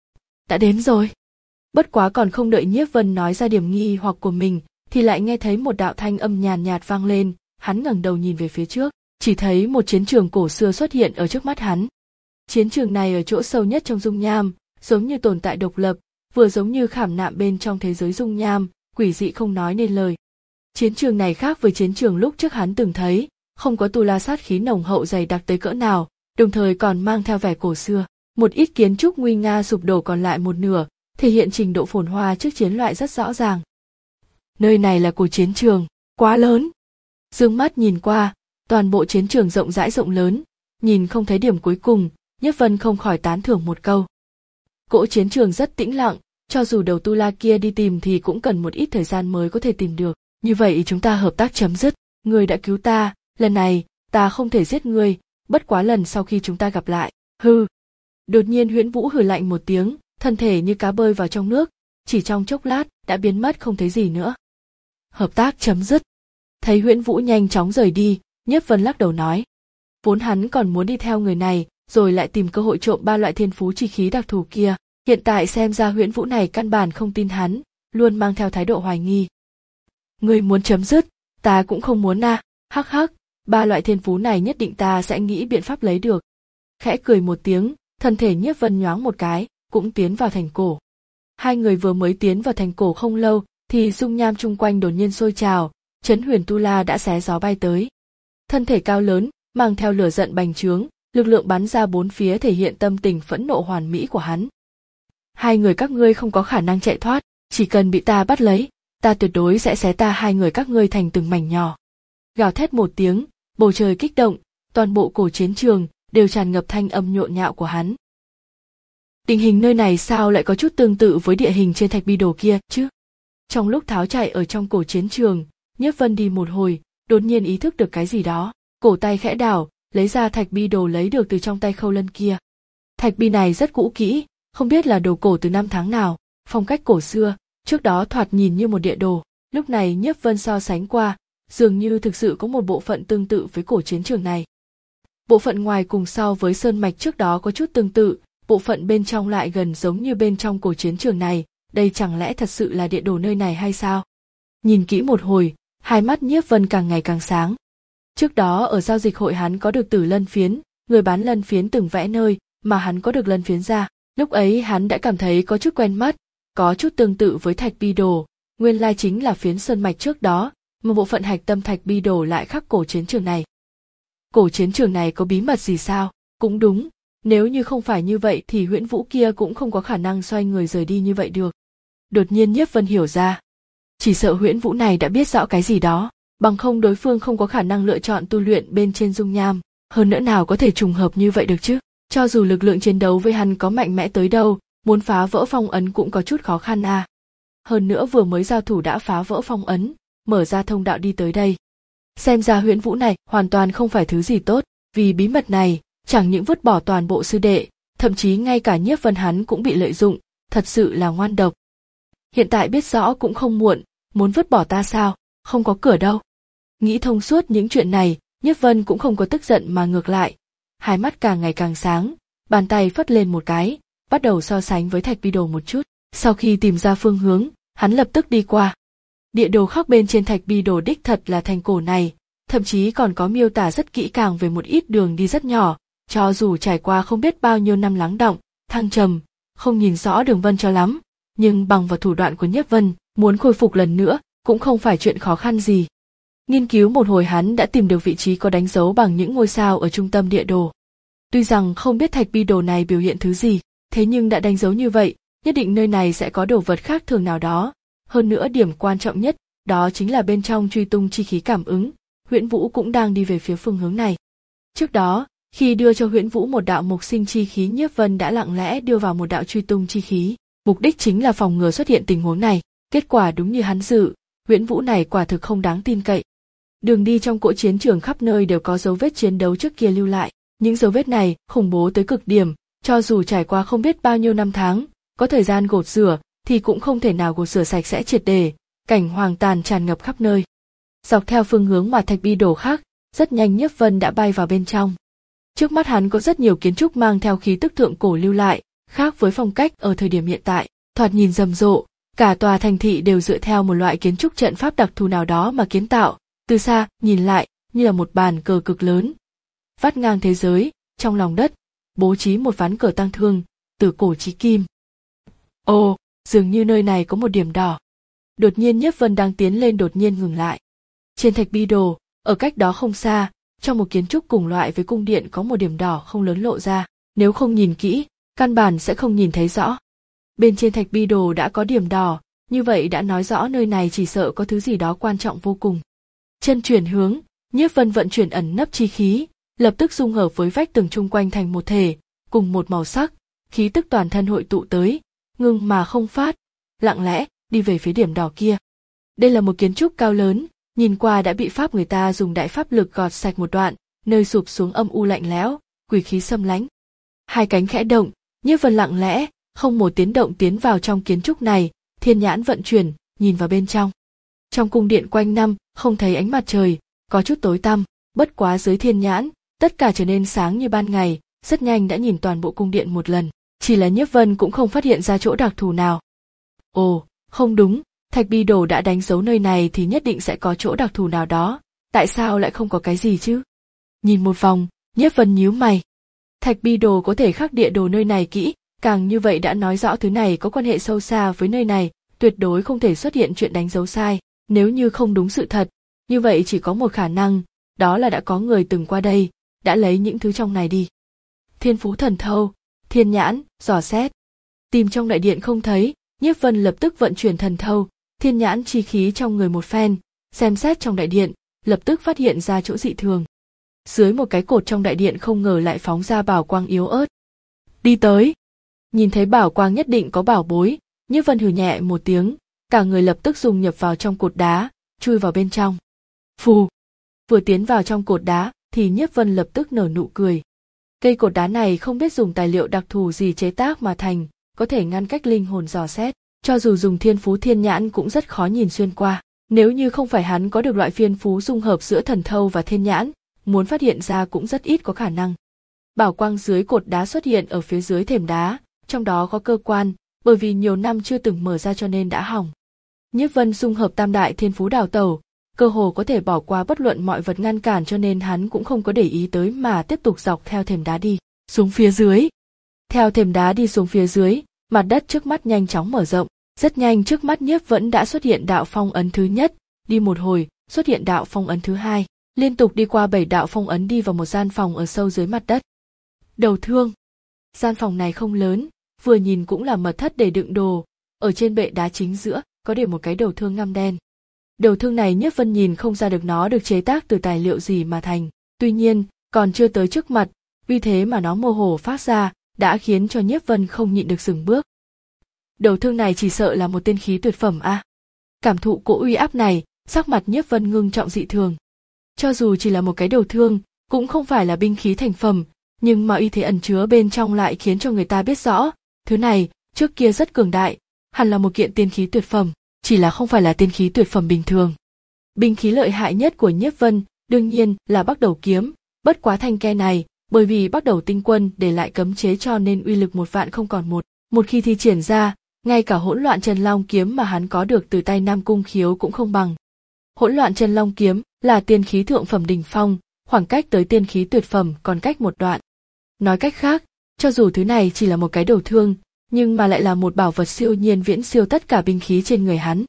Đã đến rồi. Bất quá còn không đợi Nhiếp Vân nói ra điểm nghi hoặc của mình, thì lại nghe thấy một đạo thanh âm nhàn nhạt vang lên, hắn ngẩng đầu nhìn về phía trước, chỉ thấy một chiến trường cổ xưa xuất hiện ở trước mắt hắn. Chiến trường này ở chỗ sâu nhất trong dung nham, giống như tồn tại độc lập, vừa giống như khảm nạm bên trong thế giới dung nham, quỷ dị không nói nên lời. Chiến trường này khác với chiến trường lúc trước hắn từng thấy, không có tu la sát khí nồng hậu dày đặc tới cỡ nào, đồng thời còn mang theo vẻ cổ xưa. Một ít kiến trúc nguy nga sụp đổ còn lại một nửa, thể hiện trình độ phồn hoa trước chiến loại rất rõ ràng. Nơi này là cổ chiến trường, quá lớn. Dương mắt nhìn qua, toàn bộ chiến trường rộng rãi rộng lớn, nhìn không thấy điểm cuối cùng, Nhiếp Vân không khỏi tán thưởng một câu. Cỗ chiến trường rất tĩnh lặng, cho dù đầu tu la kia đi tìm thì cũng cần một ít thời gian mới có thể tìm được. Như vậy chúng ta hợp tác chấm dứt, ngươi đã cứu ta, lần này, ta không thể giết ngươi, bất quá lần sau khi chúng ta gặp lại, hư. Đột nhiên Huyễn Vũ hừ lạnh một tiếng, thân thể như cá bơi vào trong nước, chỉ trong chốc lát đã biến mất không thấy gì nữa. Hợp tác chấm dứt. Thấy Huyễn Vũ nhanh chóng rời đi, Nhiếp Vân lắc đầu nói. Vốn hắn còn muốn đi theo người này, rồi lại tìm cơ hội trộm ba loại thiên phú chi khí đặc thù kia. Hiện tại xem ra Huyễn Vũ này căn bản không tin hắn, luôn mang theo thái độ hoài nghi. Ngươi muốn chấm dứt, ta cũng không muốn à, hắc hắc, ba loại thiên phú này nhất định ta sẽ nghĩ biện pháp lấy được. Khẽ cười một tiếng, thân thể Nhiếp Vân nhoáng một cái, cũng tiến vào thành cổ. Hai người vừa mới tiến vào thành cổ không lâu, thì dung nham chung quanh đột nhiên sôi trào, Trấn Huyền Tu La đã xé gió bay tới. Thân thể cao lớn, mang theo lửa giận bành trướng, lực lượng bắn ra bốn phía thể hiện tâm tình phẫn nộ hoàn mỹ của hắn. Hai người các ngươi không có khả năng chạy thoát, chỉ cần bị ta bắt lấy, ta tuyệt đối sẽ xé ta hai người các ngươi thành từng mảnh nhỏ. Gào thét một tiếng, bầu trời kích động, toàn bộ cổ chiến trường đều tràn ngập thanh âm nhộn nhạo của hắn. Tình hình nơi này sao lại có chút tương tự với địa hình trên thạch bi đồ kia chứ? Trong lúc tháo chạy ở trong cổ chiến trường, Nhiếp Vân đi một hồi, đột nhiên ý thức được cái gì đó, cổ tay khẽ đảo, lấy ra thạch bi đồ lấy được từ trong tay Khâu Lân kia. Thạch bi này rất cũ kỹ, không biết là đồ cổ từ năm tháng nào, phong cách cổ xưa, trước đó thoạt nhìn như một địa đồ, lúc này Nhiếp Vân so sánh qua, dường như thực sự có một bộ phận tương tự với cổ chiến trường này. Bộ phận ngoài cùng so với sơn mạch trước đó có chút tương tự, bộ phận bên trong lại gần giống như bên trong cổ chiến trường này, đây chẳng lẽ thật sự là địa đồ nơi này hay sao? Nhìn kỹ một hồi, hai mắt Nhiếp Vân càng ngày càng sáng. Trước đó ở giao dịch hội hắn có được tử lân phiến, người bán lân phiến từng vẽ nơi mà hắn có được lân phiến ra, lúc ấy hắn đã cảm thấy có chút quen mắt, có chút tương tự với thạch bi đồ, nguyên lai chính là phiến sơn mạch trước đó, Mà bộ phận hạch tâm thạch bi đồ lại khắc cổ chiến trường này. Cổ chiến trường này có bí mật gì sao? Cũng đúng, nếu như không phải như vậy thì Huyễn Vũ kia cũng không có khả năng xoay người rời đi như vậy được. Đột nhiên Nhiếp Vân hiểu ra, chỉ sợ Huyễn Vũ này đã biết rõ cái gì đó, bằng không đối phương không có khả năng lựa chọn tu luyện bên trên dung nham, hơn nữa nào có thể trùng hợp như vậy được chứ? Cho dù lực lượng chiến đấu với hắn có mạnh mẽ tới đâu, muốn phá vỡ phong ấn cũng có chút khó khăn à. Hơn nữa vừa mới giao thủ đã phá vỡ phong ấn, mở ra thông đạo đi tới đây. Xem ra Huyễn Vũ này hoàn toàn không phải thứ gì tốt, vì bí mật này, chẳng những vứt bỏ toàn bộ sư đệ, thậm chí ngay cả Nhiếp Vân hắn cũng bị lợi dụng, thật sự là ngoan độc. Hiện tại biết rõ cũng không muộn, muốn vứt bỏ ta sao, không có cửa đâu. Nghĩ thông suốt những chuyện này, Nhiếp Vân cũng không có tức giận mà ngược lại, hai mắt càng ngày càng sáng, bàn tay phất lên một cái, bắt đầu so sánh với thạch bi đồ một chút. Sau khi tìm ra phương hướng, hắn lập tức đi qua. Địa đồ khắc bên trên thạch bi đồ đích thật là thành cổ này, thậm chí còn có miêu tả rất kỹ càng về một ít đường đi rất nhỏ, cho dù trải qua không biết bao nhiêu năm lắng đọng, thăng trầm, không nhìn rõ đường vân cho lắm, nhưng bằng vào thủ đoạn của Nhiếp Vân, muốn khôi phục lần nữa cũng không phải chuyện khó khăn gì. Nghiên cứu một hồi hắn đã tìm được vị trí có đánh dấu bằng những ngôi sao ở trung tâm địa đồ. Tuy rằng không biết thạch bi đồ này biểu hiện thứ gì, thế nhưng đã đánh dấu như vậy, nhất định nơi này sẽ có đồ vật khác thường nào đó. Hơn nữa điểm quan trọng nhất, đó chính là bên trong truy tung chi khí cảm ứng, Huyễn Vũ cũng đang đi về phía phương hướng này. Trước đó, khi đưa cho Huyễn Vũ một đạo mục sinh chi khí, Nhiếp Vân đã lặng lẽ đưa vào một đạo truy tung chi khí, mục đích chính là phòng ngừa xuất hiện tình huống này. Kết quả đúng như hắn dự, Huyễn Vũ này quả thực không đáng tin cậy. Đường đi trong cỗ chiến trường khắp nơi đều có dấu vết chiến đấu trước kia lưu lại, những dấu vết này khủng bố tới cực điểm, cho dù trải qua không biết bao nhiêu năm tháng, có thời gian gột rửa thì cũng không thể nào gột rửa sạch sẽ triệt để, cảnh hoàng tàn tràn ngập khắp nơi. Dọc theo phương hướng mà thạch bi đồ khác, rất nhanh Nhiếp Vân đã bay vào bên trong. Trước mắt hắn có rất nhiều kiến trúc mang theo khí tức thượng cổ lưu lại, khác với phong cách ở thời điểm hiện tại, thoạt nhìn rầm rộ, cả tòa thành thị đều dựa theo một loại kiến trúc trận pháp đặc thù nào đó mà kiến tạo, từ xa nhìn lại như là một bàn cờ cực lớn, vắt ngang thế giới, trong lòng đất, bố trí một ván cờ tang thương, từ cổ chí kim. Ồ, dường như nơi này có một điểm đỏ. Đột nhiên Nhiếp Vân đang tiến lên đột nhiên ngừng lại. Trên thạch bi đồ, ở cách đó không xa, trong một kiến trúc cùng loại với cung điện có một điểm đỏ không lớn lộ ra, nếu không nhìn kỹ, căn bản sẽ không nhìn thấy rõ. Bên trên thạch bi đồ đã có điểm đỏ, như vậy đã nói rõ nơi này chỉ sợ có thứ gì đó quan trọng vô cùng. Chân chuyển hướng, Nhiếp Vân vận chuyển ẩn nấp chi khí, lập tức dung hợp với vách tường chung quanh thành một thể, cùng một màu sắc, khí tức toàn thân hội tụ tới, ngưng mà không phát, lặng lẽ đi về phía điểm đỏ kia. Đây là một kiến trúc cao lớn, nhìn qua đã bị pháp người ta dùng đại pháp lực gọt sạch một đoạn, nơi sụp xuống âm u lạnh lẽo, quỷ khí xâm lánh. Hai cánh khẽ động, Nhiếp Vân lặng lẽ, không một tiếng động tiến vào trong kiến trúc này, thiên nhãn vận chuyển, nhìn vào bên trong. Trong cung điện quanh năm, không thấy ánh mặt trời, có chút tối tăm, bất quá dưới thiên nhãn, tất cả trở nên sáng như ban ngày, rất nhanh đã nhìn toàn bộ cung điện một lần, chỉ là Nhiếp Vân cũng không phát hiện ra chỗ đặc thù nào. Ồ, không đúng, thạch bi đồ đã đánh dấu nơi này thì nhất định sẽ có chỗ đặc thù nào đó, tại sao lại không có cái gì chứ? Nhìn một vòng, Nhiếp Vân nhíu mày. Thạch bi đồ có thể khắc địa đồ nơi này kỹ, càng như vậy đã nói rõ thứ này có quan hệ sâu xa với nơi này, tuyệt đối không thể xuất hiện chuyện đánh dấu sai, nếu như không đúng sự thật, như vậy chỉ có một khả năng, đó là đã có người từng qua đây, đã lấy những thứ trong này đi. Thiên phú thần thâu, thiên nhãn, dò xét. Tìm trong đại điện không thấy, Nhiếp Vân lập tức vận chuyển thần thâu, thiên nhãn chi khí trong người một phen, xem xét trong đại điện, lập tức phát hiện ra chỗ dị thường. Dưới một cái cột trong đại điện không ngờ lại phóng ra bảo quang yếu ớt. Đi tới. Nhìn thấy bảo quang nhất định có bảo bối, Nhiếp Vân hừ nhẹ một tiếng, cả người lập tức dùng nhập vào trong cột đá, chui vào bên trong. Phù. Vừa tiến vào trong cột đá, thì Nhiếp Vân lập tức nở nụ cười. Cây cột đá này không biết dùng tài liệu đặc thù gì chế tác mà thành, có thể ngăn cách linh hồn dò xét, cho dù dùng thiên phú thiên nhãn cũng rất khó nhìn xuyên qua. Nếu như không phải hắn có được loại phiên phú dung hợp giữa thần thâu và thiên nhãn, muốn phát hiện ra cũng rất ít có khả năng. Bảo quang dưới cột đá xuất hiện ở phía dưới thềm đá, trong đó có cơ quan, bởi vì nhiều năm chưa từng mở ra cho nên đã hỏng. Nhiếp Vân dung hợp tam đại thiên phú đào tẩu, cơ hồ có thể bỏ qua bất luận mọi vật ngăn cản cho nên hắn cũng không có để ý tới mà tiếp tục dọc theo thềm đá đi, xuống phía dưới. Theo thềm đá đi xuống phía dưới, mặt đất trước mắt nhanh chóng mở rộng, rất nhanh trước mắt Nhiếp Vân đã xuất hiện đạo phong ấn thứ nhất, đi một hồi, xuất hiện đạo phong ấn thứ hai, liên tục đi qua bảy đạo phong ấn đi vào một gian phòng ở sâu dưới mặt đất. Đầu thương. Gian phòng này không lớn, vừa nhìn cũng là mật thất để đựng đồ, ở trên bệ đá chính giữa có để một cái đầu thương ngăm đen. Đầu thương này Nhiếp Vân nhìn không ra được nó được chế tác từ tài liệu gì mà thành, tuy nhiên, còn chưa tới trước mặt, vì thế mà nó mơ hồ phát ra, đã khiến cho Nhiếp Vân không nhịn được dừng bước. Đầu thương này chỉ sợ là một tiên khí tuyệt phẩm a. À. Cảm thụ cỗ uy áp này, sắc mặt Nhiếp Vân ngưng trọng dị thường. Cho dù chỉ là một cái đầu thương, cũng không phải là binh khí thành phẩm, nhưng mà uy thế ẩn chứa bên trong lại khiến cho người ta biết rõ, thứ này trước kia rất cường đại, hẳn là một kiện tiên khí tuyệt phẩm, chỉ là không phải là tiên khí tuyệt phẩm bình thường. Binh khí lợi hại nhất của Nhiếp Vân đương nhiên là Bắc Đầu kiếm, bất quá thanh ke này, bởi vì Bắc Đầu tinh quân để lại cấm chế cho nên uy lực một vạn không còn một, một khi thi triển ra, ngay cả hỗn loạn Chân Long kiếm mà hắn có được từ tay Nam Cung Khiếu cũng không bằng. Hỗn loạn Chân Long kiếm là tiên khí thượng phẩm đỉnh phong, khoảng cách tới tiên khí tuyệt phẩm còn cách một đoạn. Nói cách khác, cho dù thứ này chỉ là một cái đầu thương, nhưng mà lại là một bảo vật siêu nhiên viễn siêu tất cả binh khí trên người hắn.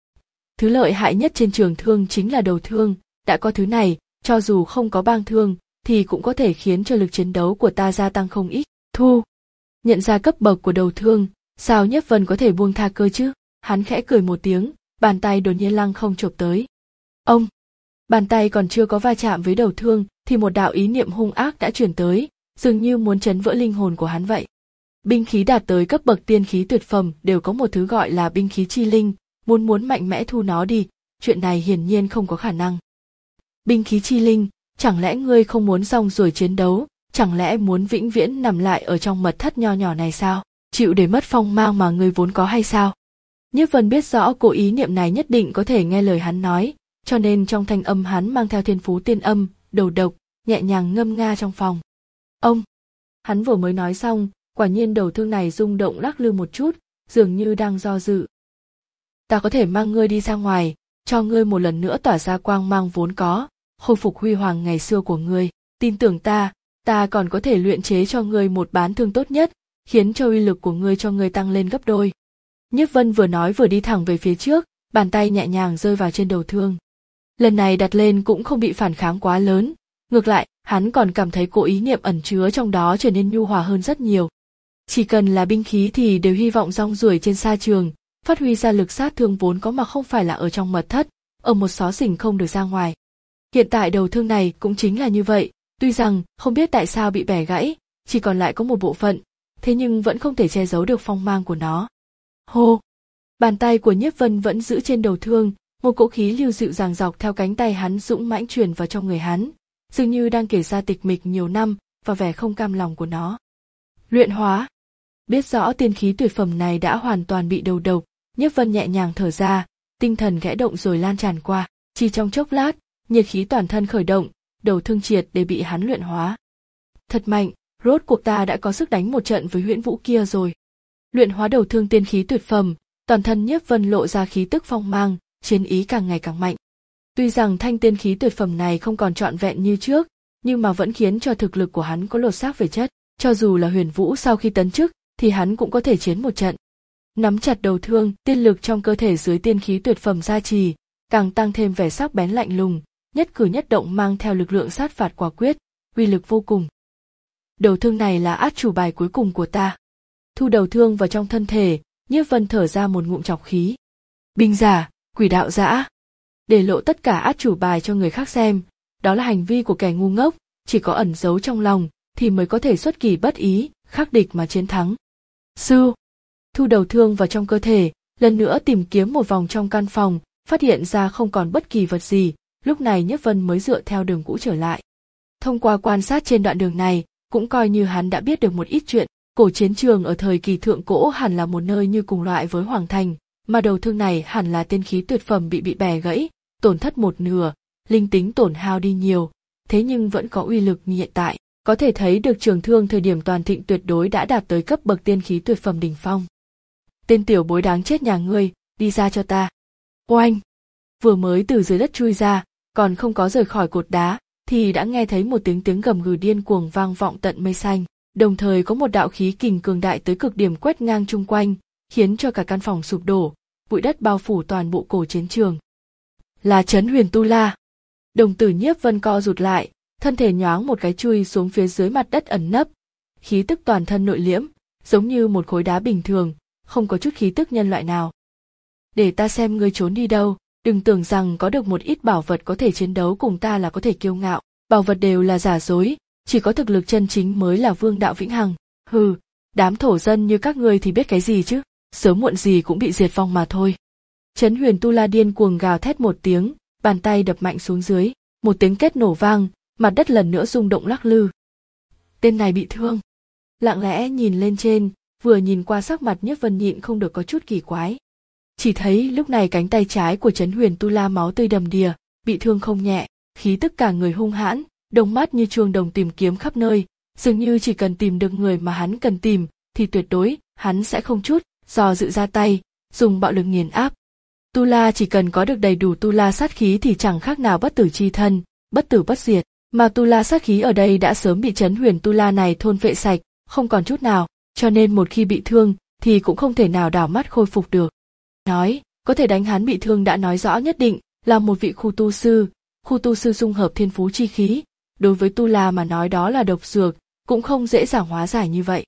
Thứ lợi hại nhất trên trường thương chính là đầu thương, đã có thứ này, cho dù không có bang thương, thì cũng có thể khiến cho lực chiến đấu của ta gia tăng không ít. Thu. Nhận ra cấp bậc của đầu thương, sao Nhiếp Vân có thể buông tha cơ chứ? Hắn khẽ cười một tiếng, bàn tay đột nhiên lăng không chộp tới. Ông! Bàn tay còn chưa có va chạm với đầu thương, thì một đạo ý niệm hung ác đã chuyển tới, dường như muốn chấn vỡ linh hồn của hắn vậy. Binh khí đạt tới cấp bậc tiên khí tuyệt phẩm đều có một thứ gọi là binh khí chi linh, muốn muốn mạnh mẽ thu nó đi, chuyện này hiển nhiên không có khả năng. Binh khí chi linh, chẳng lẽ ngươi không muốn xong rồi chiến đấu, chẳng lẽ muốn vĩnh viễn nằm lại ở trong mật thất nho nhỏ này sao, chịu để mất phong mang mà ngươi vốn có hay sao? Nhiếp Vân biết rõ cô ý niệm này nhất định có thể nghe lời hắn nói, cho nên trong thanh âm hắn mang theo thiên phú tiên âm, đầu độc, nhẹ nhàng ngâm nga trong phòng. Ông! Hắn vừa mới nói xong, quả nhiên đầu thương này rung động lắc lư một chút, dường như đang do dự. Ta có thể mang ngươi đi ra ngoài, cho ngươi một lần nữa tỏa ra quang mang vốn có, khôi phục huy hoàng ngày xưa của ngươi, tin tưởng ta, ta còn có thể luyện chế cho ngươi một bán thương tốt nhất, khiến cho uy lực của ngươi cho ngươi tăng lên gấp đôi. Nhiếp Vân vừa nói vừa đi thẳng về phía trước, bàn tay nhẹ nhàng rơi vào trên đầu thương. Lần này đặt lên cũng không bị phản kháng quá lớn, ngược lại, hắn còn cảm thấy cô ý niệm ẩn chứa trong đó trở nên nhu hòa hơn rất nhiều. Chỉ cần là binh khí thì đều hy vọng rong ruổi trên sa trường, phát huy ra lực sát thương vốn có mà không phải là ở trong mật thất, ở một xó xỉnh không được ra ngoài. Hiện tại đầu thương này cũng chính là như vậy, tuy rằng không biết tại sao bị bẻ gãy, chỉ còn lại có một bộ phận, thế nhưng vẫn không thể che giấu được phong mang của nó. Hô! Bàn tay của Nhiếp Vân vẫn giữ trên đầu thương, một cỗ khí lưu dịu dàng dọc theo cánh tay hắn dũng mãnh truyền vào trong người hắn, dường như đang kể ra tịch mịch nhiều năm và vẻ không cam lòng của nó. Luyện hóa. Biết rõ tiên khí tuyệt phẩm này đã hoàn toàn bị đầu độc, Nhiếp Vân nhẹ nhàng thở ra, tinh thần khẽ động rồi lan tràn qua, chỉ trong chốc lát, nhiệt khí toàn thân khởi động, đầu thương triệt để bị hắn luyện hóa. Thật mạnh, rốt cuộc ta đã có sức đánh một trận với Huyễn Vũ kia rồi. Luyện hóa đầu thương tiên khí tuyệt phẩm, toàn thân Nhiếp Vân lộ ra khí tức phong mang, chiến ý càng ngày càng mạnh. Tuy rằng thanh tiên khí tuyệt phẩm này không còn trọn vẹn như trước, nhưng mà vẫn khiến cho thực lực của hắn có lột xác về chất, cho dù là Huyền Vũ sau khi tấn chức, thì hắn cũng có thể chiến một trận. Nắm chặt đầu thương, tiên lực trong cơ thể dưới tiên khí tuyệt phẩm gia trì, càng tăng thêm vẻ sắc bén lạnh lùng, nhất cử nhất động mang theo lực lượng sát phạt quả quyết, uy lực vô cùng. Đầu thương này là át chủ bài cuối cùng của ta. Thu đầu thương vào trong thân thể, Nhiếp Vân thở ra một ngụm trọc khí. Binh giả, quỷ đạo dã, để lộ tất cả át chủ bài cho người khác xem, đó là hành vi của kẻ ngu ngốc, chỉ có ẩn giấu trong lòng thì mới có thể xuất kỳ bất ý, khắc địch mà chiến thắng. Sư, thu đầu thương vào trong cơ thể, lần nữa tìm kiếm một vòng trong căn phòng, phát hiện ra không còn bất kỳ vật gì, lúc này Nhiếp Vân mới dựa theo đường cũ trở lại. Thông qua quan sát trên đoạn đường này, cũng coi như hắn đã biết được một ít chuyện, cổ chiến trường ở thời kỳ thượng cổ hẳn là một nơi như cùng loại với Hoàng Thành, mà đầu thương này hẳn là tiên khí tuyệt phẩm bị bị bẻ gãy, tổn thất một nửa, linh tính tổn hao đi nhiều, thế nhưng vẫn có uy lực như hiện tại, có thể thấy được trường thương thời điểm toàn thịnh tuyệt đối đã đạt tới cấp bậc tiên khí tuyệt phẩm đỉnh phong. Tên tiểu bối đáng chết nhà ngươi, đi ra cho ta. Oanh! Vừa mới từ dưới đất chui ra, còn không có rời khỏi cột đá, thì đã nghe thấy một tiếng tiếng gầm gừ điên cuồng vang vọng tận mây xanh, đồng thời có một đạo khí kình cường đại tới cực điểm quét ngang chung quanh, khiến cho cả căn phòng sụp đổ, bụi đất bao phủ toàn bộ cổ chiến trường. là Trấn Huyền Tu La. Đồng tử Nhiếp Vân co rụt lại, thân thể nhoáng một cái chui xuống phía dưới mặt đất ẩn nấp, khí tức toàn thân nội liễm, giống như một khối đá bình thường, không có chút khí tức nhân loại nào. Để ta xem ngươi trốn đi đâu, đừng tưởng rằng có được một ít bảo vật có thể chiến đấu cùng ta là có thể kiêu ngạo, bảo vật đều là giả dối, chỉ có thực lực chân chính mới là vương đạo vĩnh hằng. Hừ, đám thổ dân như các ngươi thì biết cái gì chứ, sớm muộn gì cũng bị diệt vong mà thôi. Trấn Huyền Tu La điên cuồng gào thét một tiếng, bàn tay đập mạnh xuống dưới, một tiếng két nổ vang, mặt đất lần nữa rung động lắc lư. Tên này bị thương. Lặng lẽ nhìn lên trên, vừa nhìn qua sắc mặt Nhiếp Vân nhịn không được có chút kỳ quái. Chỉ thấy lúc này cánh tay trái của Trấn Huyền Tu La máu tươi đầm đìa, bị thương không nhẹ, khí tức cả người hung hãn, đồng mắt như chuông đồng tìm kiếm khắp nơi, dường như chỉ cần tìm được người mà hắn cần tìm, thì tuyệt đối hắn sẽ không chút do dự ra tay, dùng bạo lực nghiền áp. Tu La chỉ cần có được đầy đủ Tu La sát khí thì chẳng khác nào bất tử chi thân, bất tử bất diệt, mà Tu La sát khí ở đây đã sớm bị Trấn Huyền Tu La này thôn phệ sạch, không còn chút nào, cho nên một khi bị thương thì cũng không thể nào đảo mắt khôi phục được. Nói, có thể đánh hắn bị thương đã nói rõ nhất định là một vị khu tu sư, khu tu sư dung hợp thiên phú chi khí, đối với Tu La mà nói đó là độc dược, cũng không dễ dàng hóa giải như vậy.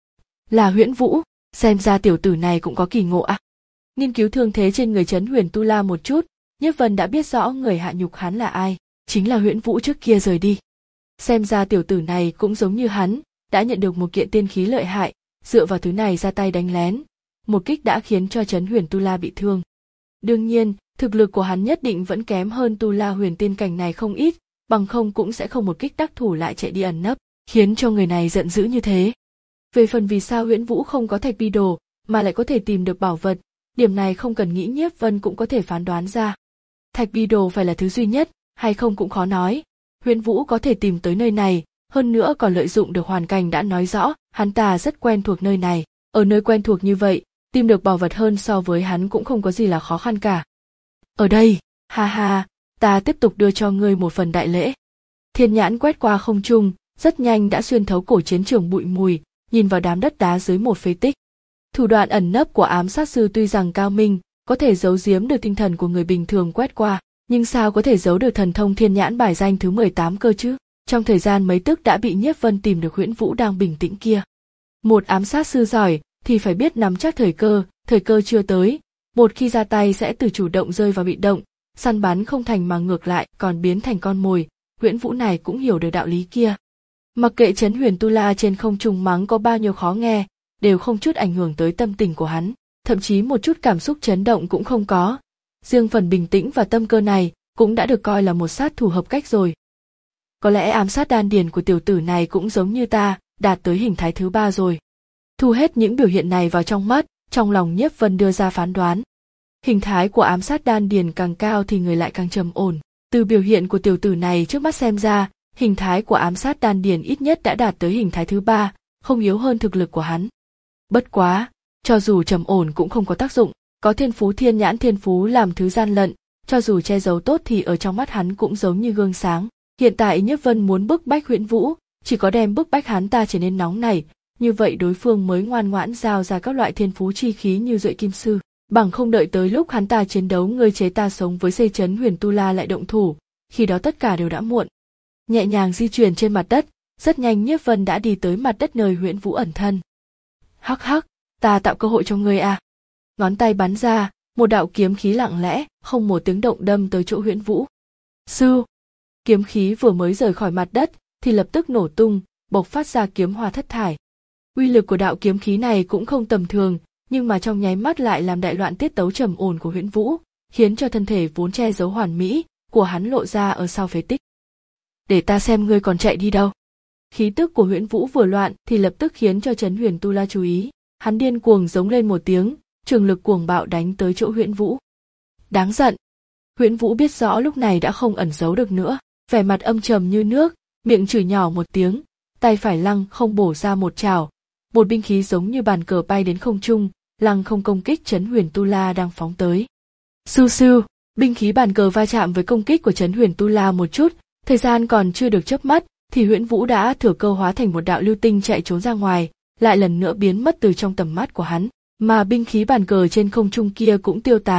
Là Huyễn Vũ, xem ra tiểu tử này cũng có kỳ ngộ à. Nghiên cứu thương thế trên người Trấn Huyền Tu La một chút, Nhiếp Vân đã biết rõ người hạ nhục hắn là ai, chính là Huyễn Vũ trước kia rời đi. Xem ra tiểu tử này cũng giống như hắn, đã nhận được một kiện tiên khí lợi hại, dựa vào thứ này ra tay đánh lén, một kích đã khiến cho Trấn Huyền Tu La bị thương. Đương nhiên, thực lực của hắn nhất định vẫn kém hơn Tu La huyền tiên cảnh này không ít, bằng không cũng sẽ không một kích đắc thủ lại chạy đi ẩn nấp, khiến cho người này giận dữ như thế. Về phần vì sao Huyễn Vũ không có thạch bi đồ, mà lại có thể tìm được bảo vật, điểm này không cần nghĩ Nhiếp Vân cũng có thể phán đoán ra. Thạch bi đồ phải là thứ duy nhất, hay không cũng khó nói. Huyễn Vũ có thể tìm tới nơi này, hơn nữa còn lợi dụng được hoàn cảnh đã nói rõ, hắn ta rất quen thuộc nơi này. Ở nơi quen thuộc như vậy, tìm được bảo vật hơn so với hắn cũng không có gì là khó khăn cả. Ở đây, ha ha, ta tiếp tục đưa cho ngươi một phần đại lễ. Thiên nhãn quét qua không trung, rất nhanh đã xuyên thấu cổ chiến trường bụi mùi, nhìn vào đám đất đá dưới một phế tích. Thủ đoạn ẩn nấp của ám sát sư tuy rằng cao minh, có thể giấu giếm được tinh thần của người bình thường quét qua, nhưng sao có thể giấu được thần thông thiên nhãn bài danh thứ mười tám cơ chứ? Trong thời gian mấy tức đã bị Nhiếp Vân tìm được Huyễn Vũ đang bình tĩnh kia. Một ám sát sư giỏi thì phải biết nắm chắc thời cơ, thời cơ chưa tới, một khi ra tay sẽ từ chủ động rơi vào bị động, săn bắn không thành mà ngược lại còn biến thành con mồi. Huyễn Vũ này cũng hiểu được đạo lý kia. Mặc kệ Trấn Huyền Tu La trên không trung mắng có bao nhiêu khó nghe, đều không chút ảnh hưởng tới tâm tình của hắn, thậm chí một chút cảm xúc chấn động cũng không có. Riêng phần bình tĩnh và tâm cơ này cũng đã được coi là một sát thủ hợp cách rồi. Có lẽ ám sát đan điền của tiểu tử này cũng giống như ta, đạt tới hình thái thứ ba rồi. Thu hết những biểu hiện này vào trong mắt, trong lòng Nhiếp Vân đưa ra phán đoán. Hình thái của ám sát đan điền càng cao thì người lại càng trầm ổn. Từ biểu hiện của tiểu tử này trước mắt xem ra, hình thái của ám sát đan điền ít nhất đã đạt tới hình thái thứ ba, không yếu hơn thực lực của hắn. Bất quá, cho dù trầm ổn cũng không có tác dụng, có thiên phú thiên nhãn thiên phú làm thứ gian lận, cho dù che giấu tốt thì ở trong mắt hắn cũng giống như gương sáng. Hiện tại Nhiếp Vân muốn bức bách Huyễn Vũ, chỉ có đem bức bách hắn ta trở nên nóng nảy, như vậy đối phương mới ngoan ngoãn giao ra các loại thiên phú chi khí như Duệ Kim Sư, bằng không đợi tới lúc hắn ta chiến đấu ngươi chế ta sống với xây Trấn Huyền Tu La lại động thủ, khi đó tất cả đều đã muộn. Nhẹ nhàng di chuyển trên mặt đất, rất nhanh Nhiếp Vân đã đi tới mặt đất nơi Huyễn Vũ ẩn thân. Hắc hắc, ta tạo cơ hội cho ngươi à. Ngón tay bắn ra, một đạo kiếm khí lặng lẽ, không một tiếng động đâm tới chỗ Huyễn Vũ. Sư! Kiếm khí vừa mới rời khỏi mặt đất, thì lập tức nổ tung, bộc phát ra kiếm hoa thất thải. Uy lực của đạo kiếm khí này cũng không tầm thường, nhưng mà trong nháy mắt lại làm đại loạn tiết tấu trầm ổn của Huyễn Vũ, khiến cho thân thể vốn che giấu hoàn mỹ của hắn lộ ra ở sau phế tích. Để ta xem ngươi còn chạy đi đâu. Khí tức của Huyễn Vũ vừa loạn thì lập tức khiến cho Trấn Huyền Tu La chú ý, hắn điên cuồng giống lên một tiếng, trường lực cuồng bạo đánh tới chỗ Huyễn Vũ. Đáng giận. Huyễn Vũ biết rõ lúc này đã không ẩn giấu được nữa, vẻ mặt âm trầm như nước, miệng chửi nhỏ một tiếng, tay phải lăng không bổ ra một chảo, một binh khí giống như bàn cờ bay đến không trung, lăng không công kích Trấn Huyền Tu La đang phóng tới. Sưu sưu, binh khí bàn cờ va chạm với công kích của Trấn Huyền Tu La một chút, thời gian còn chưa được chớp mắt, thì Huyễn Vũ đã thừa cơ hóa thành một đạo lưu tinh chạy trốn ra ngoài, lại lần nữa biến mất từ trong tầm mắt của hắn, mà binh khí bàn cờ trên không trung kia cũng tiêu tán,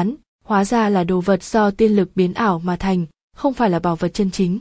Hóa ra là đồ vật do tiên lực biến ảo mà thành, không phải là bảo vật chân chính.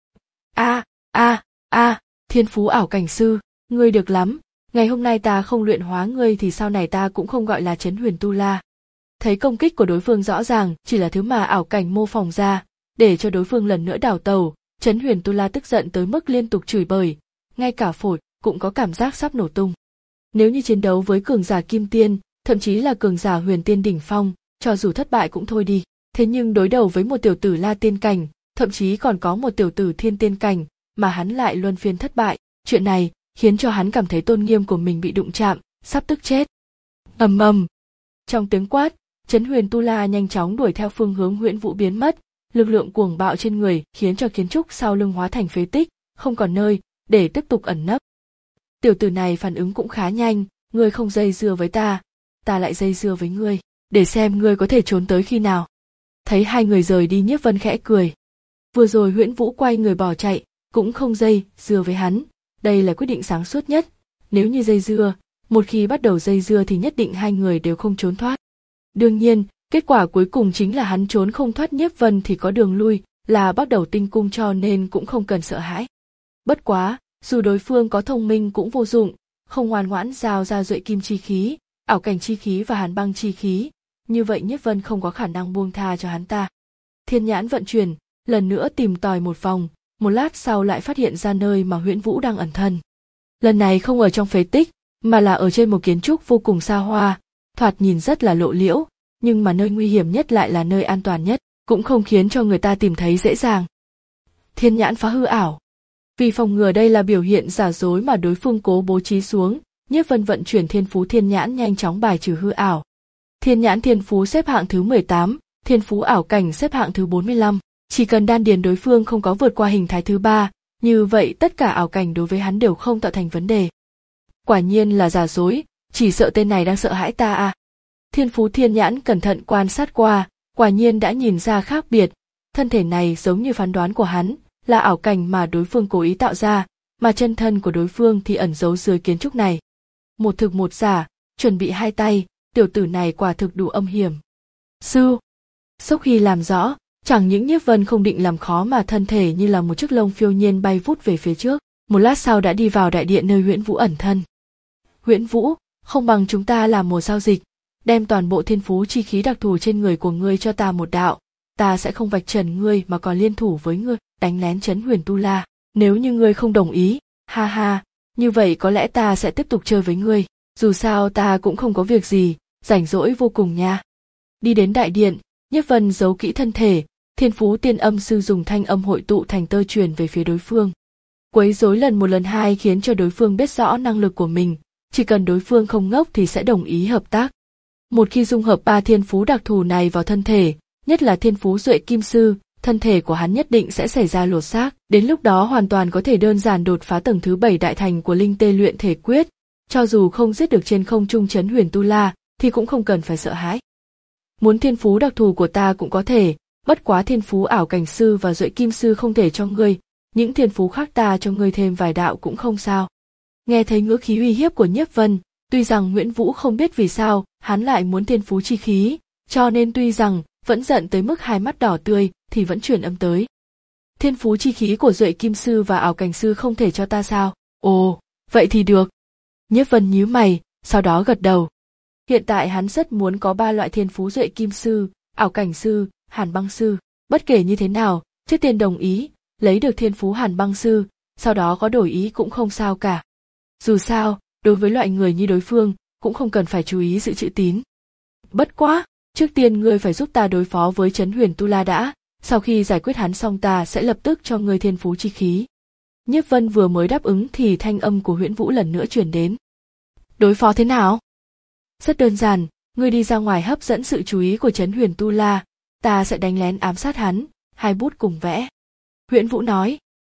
A, a, a, thiên phú ảo cảnh sư, ngươi được lắm, ngày hôm nay ta không luyện hóa ngươi thì sau này ta cũng không gọi là Trấn Huyền Tu La. Thấy công kích của đối phương rõ ràng chỉ là thứ mà ảo cảnh mô phỏng ra, để cho đối phương lần nữa đảo tàu, Trấn Huyền Tu La tức giận tới mức liên tục chửi bới, ngay cả phổi cũng có cảm giác sắp nổ tung. Nếu như chiến đấu với cường giả kim tiên, thậm chí là cường giả huyền tiên đỉnh phong, cho dù thất bại cũng thôi đi. Thế nhưng đối đầu với một tiểu tử la tiên cảnh, thậm chí còn có một tiểu tử thiên tiên cảnh, mà hắn lại luân phiên thất bại, chuyện này khiến cho hắn cảm thấy tôn nghiêm của mình bị đụng chạm, sắp tức chết. Ầm ầm. Trong tiếng quát, Trấn Huyền Tu La nhanh chóng đuổi theo phương hướng Huyễn Vũ biến mất, lực lượng cuồng bạo trên người khiến cho kiến trúc sau lưng hóa thành phế tích, không còn nơi để tiếp tục ẩn nấp. Tiểu tử này phản ứng cũng khá nhanh, ngươi không dây dưa với ta, ta lại dây dưa với ngươi, để xem ngươi có thể trốn tới khi nào. Thấy hai người rời đi, Nhiếp Vân khẽ cười. Vừa rồi Huyễn Vũ quay người bỏ chạy, cũng không dây dưa với hắn, đây là quyết định sáng suốt nhất. Nếu như dây dưa, một khi bắt đầu dây dưa thì nhất định hai người đều không trốn thoát. Đương nhiên, kết quả cuối cùng chính là hắn trốn không thoát, Nhiếp Vân thì có đường lui, là bắt đầu tinh cung, cho nên cũng không cần sợ hãi. Bất quá, dù đối phương có thông minh cũng vô dụng, không ngoan ngoãn giao ra Duệ Kim chi khí, ảo cảnh chi khí và Hàn Băng chi khí, như vậy Nhiếp Vân không có khả năng buông tha cho hắn ta. Thiên nhãn vận chuyển, lần nữa tìm tòi một vòng, một lát sau lại phát hiện ra nơi mà Huyễn Vũ đang ẩn thân. Lần này không ở trong phế tích, mà là ở trên một kiến trúc vô cùng xa hoa, thoạt nhìn rất là lộ liễu, nhưng mà nơi nguy hiểm nhất lại là nơi an toàn nhất, cũng không khiến cho người ta tìm thấy dễ dàng. Thiên nhãn phá hư ảo. Vì phòng ngừa đây là biểu hiện giả dối mà đối phương cố bố trí xuống, Nhiếp Vân vận chuyển thiên phú thiên nhãn nhanh chóng bài trừ hư ảo. Thiên nhãn thiên phú xếp hạng thứ mười tám, thiên phú ảo cảnh xếp hạng thứ bốn mươi lăm, chỉ cần đan điền đối phương không có vượt qua hình thái thứ ba, như vậy tất cả ảo cảnh đối với hắn đều không tạo thành vấn đề. Quả nhiên là giả dối, chỉ sợ tên này đang sợ hãi ta à. Thiên phú thiên nhãn cẩn thận quan sát qua, quả nhiên đã nhìn ra khác biệt, thân thể này giống như phán đoán của hắn, là ảo cảnh mà đối phương cố ý tạo ra, mà chân thân của đối phương thì ẩn giấu dưới kiến trúc này. Một thực một giả, chuẩn bị hai tay, tiểu tử này quả thực đủ âm hiểm. Sư, sau khi làm rõ, chẳng những Nhiếp Vân không định làm khó mà thân thể như là một chiếc lông phiêu nhiên bay vút về phía trước, một lát sau đã đi vào đại điện nơi Huyễn Vũ ẩn thân. Huyễn Vũ, không bằng chúng ta làm một giao dịch, đem toàn bộ thiên phú chi khí đặc thù trên người của ngươi cho ta một đạo, ta sẽ không vạch trần ngươi mà còn liên thủ với ngươi, đánh lén Trấn Huyền Tu La. Nếu như ngươi không đồng ý, ha ha, như vậy có lẽ ta sẽ tiếp tục chơi với ngươi, dù sao ta cũng không có việc gì, rảnh rỗi vô cùng nha. Đi đến đại điện, Nhiếp Vân giấu kỹ thân thể, thiên phú tiên âm sư dùng thanh âm hội tụ thành tơ truyền về phía đối phương. Quấy rối lần một lần hai khiến cho đối phương biết rõ năng lực của mình, chỉ cần đối phương không ngốc thì sẽ đồng ý hợp tác. Một khi dung hợp ba thiên phú đặc thù này vào thân thể, nhất là thiên phú Duệ Kim sư, thân thể của hắn nhất định sẽ xảy ra lột xác, đến lúc đó hoàn toàn có thể đơn giản đột phá tầng thứ bảy đại thành của linh tê luyện thể quyết, cho dù không giết được trên không trung Trấn Huyền Tu La thì cũng không cần phải sợ hãi. Muốn thiên phú đặc thù của ta cũng có thể, bất quá thiên phú ảo cảnh sư và Duệ Kim sư không thể cho ngươi, những thiên phú khác ta cho ngươi thêm vài đạo cũng không sao. Nghe thấy ngữ khí uy hiếp của Nhiếp Vân, tuy rằng Huyễn Vũ không biết vì sao hắn lại muốn thiên phú chi khí, cho nên tuy rằng vẫn giận tới mức hai mắt đỏ tươi thì vẫn truyền âm tới. Thiên phú chi khí của Duệ Kim sư và ảo cảnh sư không thể cho ta sao? Ồ, vậy thì được. Nhiếp Vân nhíu mày, sau đó gật đầu. Hiện tại hắn rất muốn có ba loại thiên phú Duệ Kim sư, ảo cảnh sư, Hàn Băng sư, bất kể như thế nào, trước tiên đồng ý, lấy được thiên phú Hàn Băng sư, sau đó có đổi ý cũng không sao cả. Dù sao, đối với loại người như đối phương, cũng không cần phải chú ý giữ chữ tín. Bất quá, trước tiên ngươi phải giúp ta đối phó với Trấn Huyền Tu La đã, sau khi giải quyết hắn xong ta sẽ lập tức cho ngươi thiên phú chi khí. Nhiếp Vân vừa mới đáp ứng thì thanh âm của Huyễn Vũ lần nữa truyền đến. Đối phó thế nào? Rất đơn giản, ngươi đi ra ngoài hấp dẫn sự chú ý của Trấn Huyền Tu La, ta sẽ đánh lén ám sát hắn, hai bút cùng vẽ. Huyễn Vũ nói.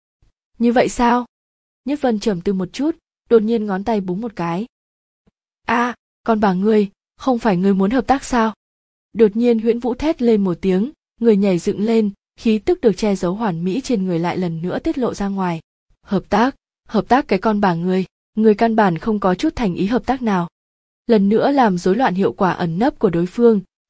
Như vậy sao? Nhiếp Vân trầm tư một chút, đột nhiên ngón tay búng một cái. A, à, con bà ngươi, không phải ngươi muốn hợp tác sao? Đột nhiên Huyễn Vũ thét lên một tiếng, người nhảy dựng lên, khí tức được che giấu hoàn mỹ trên người lại lần nữa tiết lộ ra ngoài. Hợp tác, hợp tác cái con bà ngươi, ngươi căn bản không có chút thành ý hợp tác nào. Lần nữa làm rối loạn hiệu quả ẩn nấp của đối phương,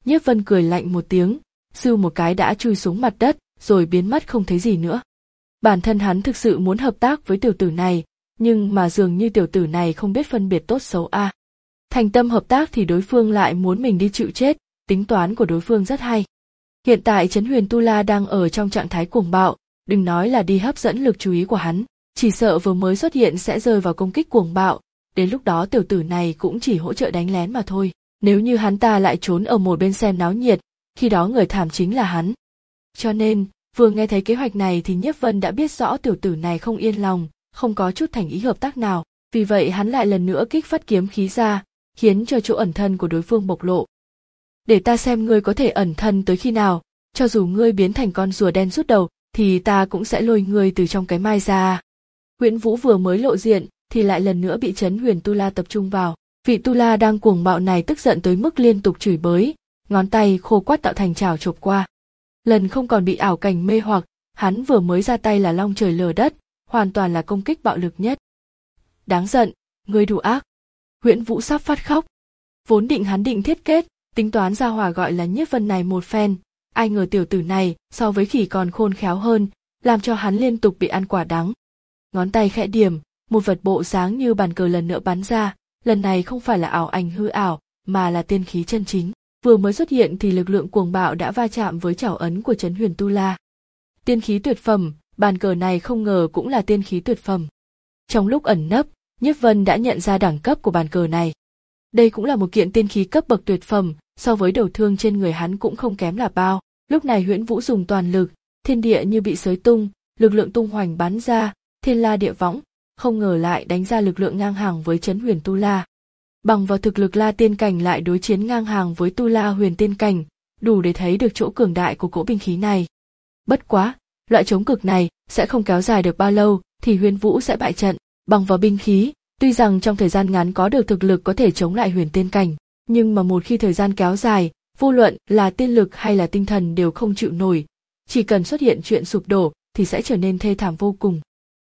Nhiếp Vân cười lạnh một tiếng, sưu một cái đã chui xuống mặt đất, rồi biến mất không thấy gì nữa. Bản thân hắn thực sự muốn hợp tác với tiểu tử này, nhưng mà dường như tiểu tử này không biết phân biệt tốt xấu a. À. Thành tâm hợp tác thì đối phương lại muốn mình đi chịu chết, tính toán của đối phương rất hay. Hiện tại Trấn Huyền Tu La đang ở trong trạng thái cuồng bạo, đừng nói là đi hấp dẫn lực chú ý của hắn, chỉ sợ vừa mới xuất hiện sẽ rơi vào công kích cuồng bạo, đến lúc đó tiểu tử này cũng chỉ hỗ trợ đánh lén mà thôi. Nếu như hắn ta lại trốn ở một bên xem náo nhiệt, khi đó người thảm chính là hắn. Cho nên, vừa nghe thấy kế hoạch này thì Nhiếp Vân đã biết rõ tiểu tử này không yên lòng, không có chút thành ý hợp tác nào, vì vậy hắn lại lần nữa kích phát kiếm khí ra, khiến cho chỗ ẩn thân của đối phương bộc lộ. Để ta xem ngươi có thể ẩn thân tới khi nào, cho dù ngươi biến thành con rùa đen rút đầu, thì ta cũng sẽ lôi ngươi từ trong cái mai ra. Huyễn Vũ vừa mới lộ diện, thì lại lần nữa bị Trấn Huyền Tu La tập trung vào. Vị Tu La đang cuồng bạo này tức giận tới mức liên tục chửi bới, ngón tay khô quắt tạo thành chảo chộp qua. Lần không còn bị ảo cảnh mê hoặc, hắn vừa mới ra tay là long trời lở đất, hoàn toàn là công kích bạo lực nhất. Đáng giận, ngươi đủ ác. Huyễn Vũ sắp phát khóc. Vốn định hắn định thiết kết, tính toán ra hòa gọi là Nhiếp Vân này một phen, ai ngờ tiểu tử này so với khỉ còn khôn khéo hơn, làm cho hắn liên tục bị ăn quả đắng. Ngón tay khẽ điểm, một vật bộ dáng như bàn cờ lần nữa bắn ra, lần này không phải là ảo ảnh hư ảo, mà là tiên khí chân chính. Vừa mới xuất hiện thì lực lượng cuồng bạo đã va chạm với chảo ấn của Trấn Huyền Tu La. Tiên khí tuyệt phẩm, bàn cờ này không ngờ cũng là tiên khí tuyệt phẩm. Trong lúc ẩn nấp, Nhiếp Vân đã nhận ra đẳng cấp của bàn cờ này. Đây cũng là một kiện tiên khí cấp bậc tuyệt phẩm, so với đầu thương trên người hắn cũng không kém là bao. Lúc này Huyễn Vũ dùng toàn lực, thiên địa như bị xới tung, lực lượng tung hoành bắn ra, thiên la địa võng, không ngờ lại đánh ra lực lượng ngang hàng với Trấn Huyền Tu La. Bằng vào thực lực La Tiên Cảnh lại đối chiến ngang hàng với Tu La Huyền Tiên Cảnh, đủ để thấy được chỗ cường đại của cỗ binh khí này. Bất quá, loại chống cực này sẽ không kéo dài được bao lâu thì Huyễn Vũ sẽ bại trận. Bằng vào binh khí, tuy rằng trong thời gian ngắn có được thực lực có thể chống lại Huyền Tiên Cảnh, nhưng mà một khi thời gian kéo dài, vô luận là tiên lực hay là tinh thần đều không chịu nổi, chỉ cần xuất hiện chuyện sụp đổ thì sẽ trở nên thê thảm vô cùng.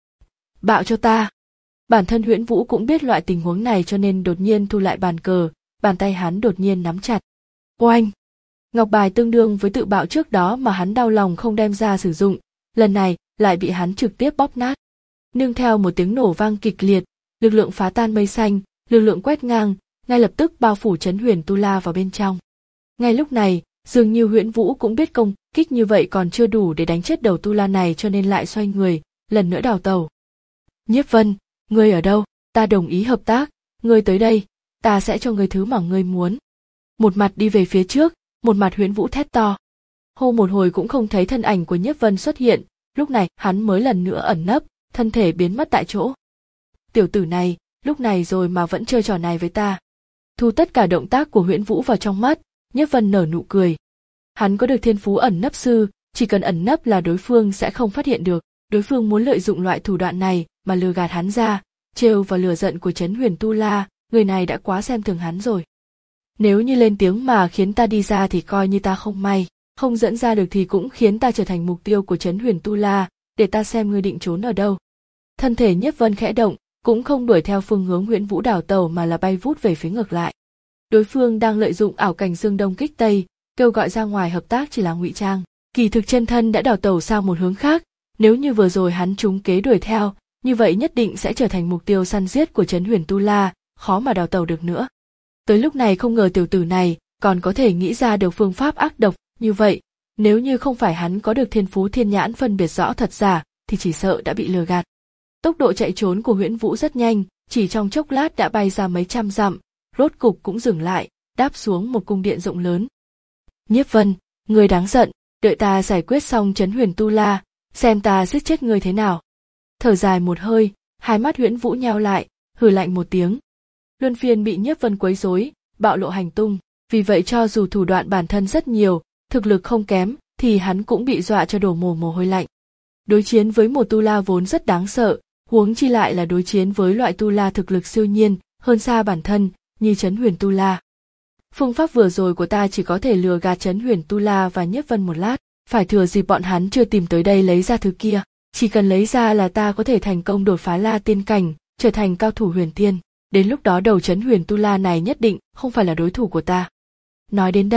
Bạo cho ta! Bản thân Huyễn Vũ cũng biết loại tình huống này cho nên đột nhiên thu lại bàn cờ, bàn tay hắn đột nhiên nắm chặt. Oanh! Ngọc bài tương đương với tự bạo trước đó mà hắn đau lòng không đem ra sử dụng, lần này lại bị hắn trực tiếp bóp nát. Nương theo một tiếng nổ vang kịch liệt, lực lượng phá tan mây xanh, lực lượng quét ngang, ngay lập tức bao phủ Trấn Huyền Tu La vào bên trong. Ngay lúc này, dường như Huyễn Vũ cũng biết công kích như vậy còn chưa đủ để đánh chết đầu Tu La này cho nên lại xoay người, lần nữa đào tẩu. Nhiếp Vân, ngươi ở đâu? Ta đồng ý hợp tác, ngươi tới đây, ta sẽ cho ngươi thứ mà ngươi muốn. Một mặt đi về phía trước, một mặt Huyễn Vũ thét to. Hô một hồi cũng không thấy thân ảnh của Nhiếp Vân xuất hiện, lúc này hắn mới lần nữa ẩn nấp, thân thể biến mất tại chỗ. Tiểu tử này, lúc này rồi mà vẫn chơi trò này với ta. Thu tất cả động tác của Huyễn Vũ vào trong mắt, Nhiếp Vân nở nụ cười. Hắn có được thiên phú ẩn nấp sư, chỉ cần ẩn nấp là đối phương sẽ không phát hiện được. Đối phương muốn lợi dụng loại thủ đoạn này mà lừa gạt hắn ra, trêu vào lửa giận của Trấn Huyền Tu La, người này đã quá xem thường hắn rồi. Nếu như lên tiếng mà khiến ta đi ra thì coi như ta không may, không dẫn ra được thì cũng khiến ta trở thành mục tiêu của Trấn Huyền Tu La, để ta xem ngươi định trốn ở đâu. Thân thể Nhiếp Vân khẽ động, cũng không đuổi theo phương hướng Huyễn Vũ đảo tàu mà là bay vút về phía ngược lại. Đối phương đang lợi dụng ảo cảnh dương đông kích tây, kêu gọi ra ngoài hợp tác chỉ là ngụy trang, kỳ thực chân thân đã đảo tàu sang một hướng khác. Nếu như vừa rồi hắn trúng kế đuổi theo, như vậy nhất định sẽ trở thành mục tiêu săn giết của Trấn Huyền Tu La, khó mà đào tàu được nữa. Tới lúc này không ngờ tiểu tử này còn có thể nghĩ ra được phương pháp ác độc như vậy, nếu như không phải hắn có được thiên phú thiên nhãn phân biệt rõ thật giả, thì chỉ sợ đã bị lừa gạt. Tốc độ chạy trốn của Huyễn Vũ rất nhanh, chỉ trong chốc lát đã bay ra mấy trăm dặm, rốt cục cũng dừng lại, đáp xuống một cung điện rộng lớn. Nhiếp Vân, ngươi đáng giận, đợi ta giải quyết xong Trấn Huyền Tu La, xem ta giết chết ngươi thế nào. Thở dài một hơi, hai mắt Huyễn Vũ nheo lại, hừ lạnh một tiếng. Luân phiên bị Nhiếp Vân quấy rối, bạo lộ hành tung, vì vậy cho dù thủ đoạn bản thân rất nhiều, thực lực không kém, thì hắn cũng bị dọa cho đổ mồ mồ hôi lạnh. Đối chiến với một Tu La vốn rất đáng sợ, huống chi lại là đối chiến với loại Tu La thực lực siêu nhiên, hơn xa bản thân, như Trấn Huyền Tu La. Phương pháp vừa rồi của ta chỉ có thể lừa gạt Trấn Huyền Tu La và Nhiếp Vân một lát, phải thừa dịp bọn hắn chưa tìm tới đây lấy ra thứ kia, chỉ cần lấy ra là ta có thể thành công đột phá La Tiên Cảnh, trở thành cao thủ huyền tiên, đến lúc đó đầu Trấn Huyền Tu La này nhất định không phải là đối thủ của ta. Nói đến đây,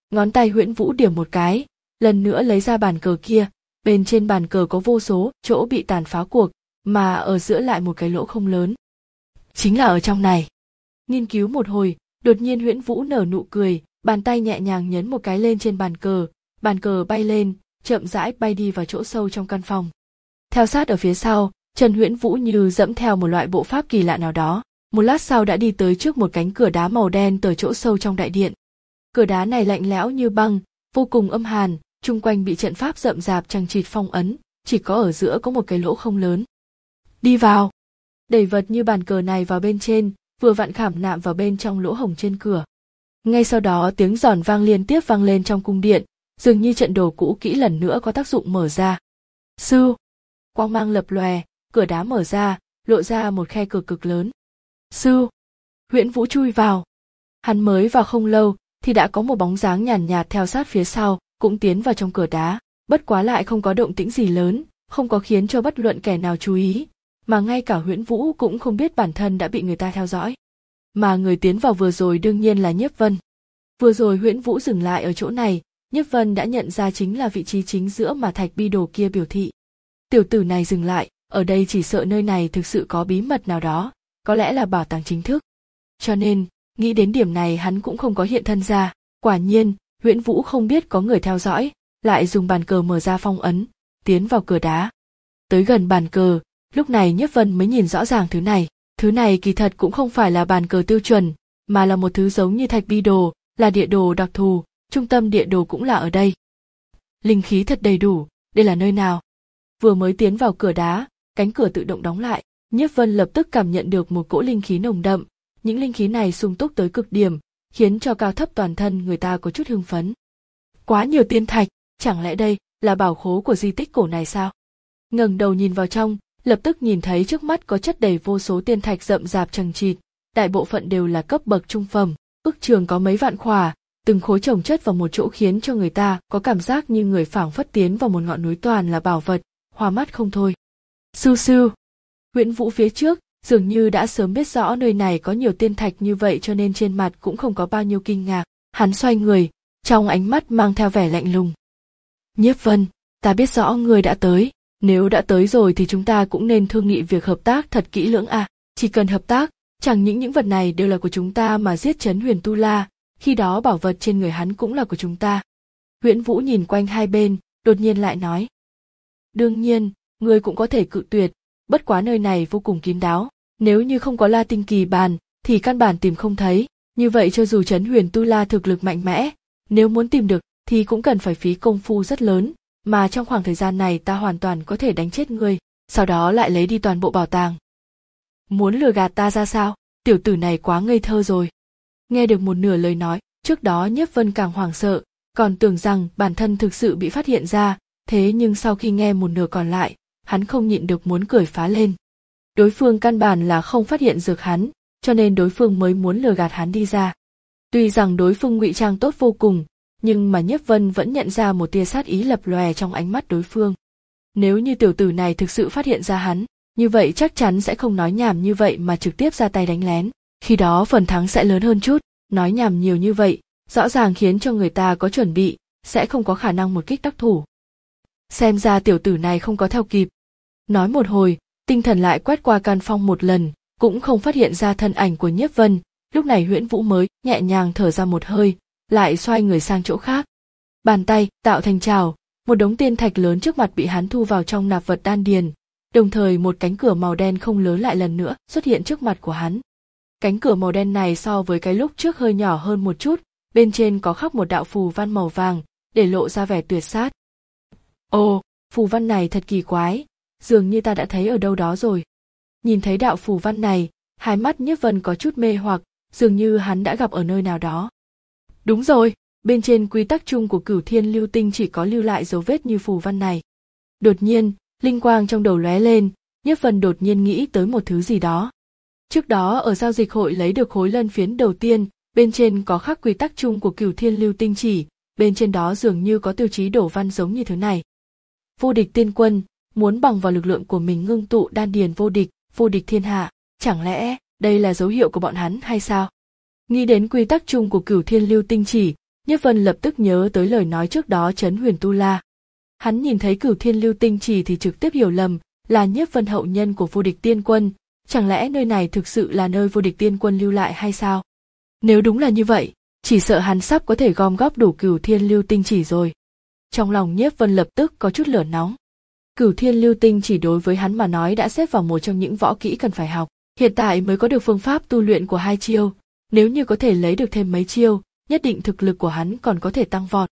Ngón tay Huyễn Vũ điểm một cái, lần nữa lấy ra bàn cờ kia, bên trên bàn cờ có vô số chỗ bị tàn phá cuộc, mà ở giữa lại một cái lỗ không lớn. Chính là ở trong này. Nghiên cứu một hồi, đột nhiên Huyễn Vũ nở nụ cười, bàn tay nhẹ nhàng nhấn một cái lên trên bàn cờ, bàn cờ bay lên, chậm rãi bay đi vào chỗ sâu trong căn phòng. Theo sát ở phía sau, Trần Huyễn Vũ như dẫm theo một loại bộ pháp kỳ lạ nào đó, một lát sau đã đi tới trước một cánh cửa đá màu đen từ chỗ sâu trong đại điện. Cửa đá này lạnh lẽo như băng, vô cùng âm hàn, chung quanh bị trận pháp rậm rạp chằng chịt phong ấn, chỉ có ở giữa có một cái lỗ không lớn. Đi vào. Đẩy vật như bàn cờ này vào bên trên, vừa vặn khảm nạm vào bên trong lỗ hổng trên cửa. Ngay sau đó tiếng giòn vang liên tiếp vang lên trong cung điện, dường như trận đồ cũ kỹ lần nữa có tác dụng mở ra. Sư, quang mang lập lòe, cửa đá mở ra, lộ ra một khe cửa cực lớn. Sư, Huyễn Vũ chui vào. Hắn mới vào không lâu thì đã có một bóng dáng nhàn nhạt, nhạt theo sát phía sau, cũng tiến vào trong cửa đá, bất quá lại không có động tĩnh gì lớn, không có khiến cho bất luận kẻ nào chú ý, mà ngay cả Huyễn Vũ cũng không biết bản thân đã bị người ta theo dõi. Mà người tiến vào vừa rồi đương nhiên là Nhiếp Vân. Vừa rồi Huyễn Vũ dừng lại ở chỗ này, Nhiếp Vân đã nhận ra chính là vị trí chính giữa mà thạch bi đồ kia biểu thị. Tiểu tử này dừng lại, ở đây chỉ sợ nơi này thực sự có bí mật nào đó, có lẽ là bảo tàng chính thức. Cho nên, nghĩ đến điểm này hắn cũng không có hiện thân ra. Quả nhiên, Huyễn Vũ không biết có người theo dõi, lại dùng bàn cờ mở ra phong ấn, tiến vào cửa đá. Tới gần bàn cờ, lúc này Nhiếp Vân mới nhìn rõ ràng thứ này. Thứ này kỳ thật cũng không phải là bàn cờ tiêu chuẩn, mà là một thứ giống như thạch bi đồ, là địa đồ đặc thù, trung tâm địa đồ cũng là ở đây. Linh khí thật đầy đủ, đây là nơi nào? Vừa mới tiến vào cửa đá, cánh cửa tự động đóng lại, Nhiếp Vân lập tức cảm nhận được một cỗ linh khí nồng đậm, những linh khí này sung túc tới cực điểm, khiến cho cao thấp toàn thân người ta có chút hưng phấn. Quá nhiều tiên thạch, chẳng lẽ đây là bảo khố của di tích cổ này sao? Ngẩng đầu nhìn vào trong, lập tức nhìn thấy trước mắt có chất đầy vô số tiên thạch rậm rạp chằng chịt, đại bộ phận đều là cấp bậc trung phẩm, ước chừng có mấy vạn khỏa, từng khối chồng chất vào một chỗ khiến cho người ta có cảm giác như người phảng phất tiến vào một ngọn núi toàn là bảo vật, hoa mắt không thôi. Sưu sưu, Huyễn Vũ phía trước dường như đã sớm biết rõ nơi này có nhiều tiên thạch như vậy cho nên trên mặt cũng không có bao nhiêu kinh ngạc, hắn xoay người, trong ánh mắt mang theo vẻ lạnh lùng. Nhiếp Vân, ta biết rõ ngươi đã tới, nếu đã tới rồi thì chúng ta cũng nên thương nghị việc hợp tác thật kỹ lưỡng à, chỉ cần hợp tác, chẳng những những vật này đều là của chúng ta mà giết Trấn Huyền Tu La, khi đó bảo vật trên người hắn cũng là của chúng ta. Huyễn Vũ nhìn quanh hai bên, đột nhiên lại nói. Đương nhiên, ngươi cũng có thể cự tuyệt, bất quá nơi này vô cùng kín đáo, nếu như không có La Tinh Kỳ bàn, thì căn bản tìm không thấy, như vậy cho dù Trấn Huyền Tu La thực lực mạnh mẽ, nếu muốn tìm được thì cũng cần phải phí công phu rất lớn, mà trong khoảng thời gian này ta hoàn toàn có thể đánh chết ngươi, sau đó lại lấy đi toàn bộ bảo tàng. Muốn lừa gạt ta ra sao? Tiểu tử này quá ngây thơ rồi. Nghe được một nửa lời nói, trước đó Nhiếp Vân càng hoảng sợ, còn tưởng rằng bản thân thực sự bị phát hiện ra, thế nhưng sau khi nghe một nửa còn lại, hắn không nhịn được muốn cười phá lên. Đối phương căn bản là không phát hiện được hắn, cho nên đối phương mới muốn lừa gạt hắn đi ra. Tuy rằng đối phương ngụy trang tốt vô cùng, nhưng mà Nhiếp Vân vẫn nhận ra một tia sát ý lập lòe trong ánh mắt đối phương. Nếu như tiểu tử này thực sự phát hiện ra hắn, như vậy chắc chắn sẽ không nói nhảm như vậy mà trực tiếp ra tay đánh lén, khi đó phần thắng sẽ lớn hơn chút, nói nhảm nhiều như vậy, rõ ràng khiến cho người ta có chuẩn bị, sẽ không có khả năng một kích đắc thủ. Xem ra tiểu tử này không có theo kịp. Nói một hồi, tinh thần lại quét qua căn phòng một lần, cũng không phát hiện ra thân ảnh của Nhiếp Vân, lúc này Huyễn Vũ mới nhẹ nhàng thở ra một hơi, lại xoay người sang chỗ khác. Bàn tay tạo thành trào, một đống tiên thạch lớn trước mặt bị hắn thu vào trong nạp vật đan điền, đồng thời một cánh cửa màu đen không lớn lại lần nữa xuất hiện trước mặt của hắn. Cánh cửa màu đen này so với cái lúc trước hơi nhỏ hơn một chút, bên trên có khắc một đạo phù văn màu vàng, để lộ ra vẻ tuyệt sát. Ồ, phù văn này thật kỳ quái, dường như ta đã thấy ở đâu đó rồi. Nhìn thấy đạo phù văn này, hai mắt Nhiếp Vân có chút mê hoặc, dường như hắn đã gặp ở nơi nào đó. Đúng rồi, bên trên quy tắc chung của Cửu Thiên Lưu Tinh chỉ có lưu lại dấu vết như phù văn này. Đột nhiên, linh quang trong đầu lóe lên, Nhiếp Vân đột nhiên nghĩ tới một thứ gì đó. Trước đó ở giao dịch hội lấy được khối lân phiến đầu tiên, bên trên có khắc quy tắc chung của Cửu Thiên Lưu Tinh chỉ, bên trên đó dường như có tiêu chí đổ văn giống như thứ này. Vô địch tiên quân, muốn bằng vào lực lượng của mình ngưng tụ đan điền vô địch, vô địch thiên hạ, chẳng lẽ đây là dấu hiệu của bọn hắn hay sao? Nghĩ đến quy tắc chung của Cửu Thiên Lưu Tinh chỉ, Nhiếp Vân lập tức nhớ tới lời nói trước đó Trấn Huyền Tu La. Hắn nhìn thấy Cửu Thiên Lưu Tinh Chỉ thì trực tiếp hiểu lầm là Nhiếp Vân hậu nhân của vô địch tiên quân, chẳng lẽ nơi này thực sự là nơi vô địch tiên quân lưu lại hay sao? Nếu đúng là như vậy, chỉ sợ hắn sắp có thể gom góp đủ Cửu Thiên Lưu Tinh Chỉ rồi. Trong lòng Nhiếp Vân lập tức có chút lửa nóng. Cửu Thiên Lưu Tinh Chỉ đối với hắn mà nói đã xếp vào một trong những võ kỹ cần phải học, hiện tại mới có được phương pháp tu luyện của hai chiêu, nếu như có thể lấy được thêm mấy chiêu, nhất định thực lực của hắn còn có thể tăng vọt.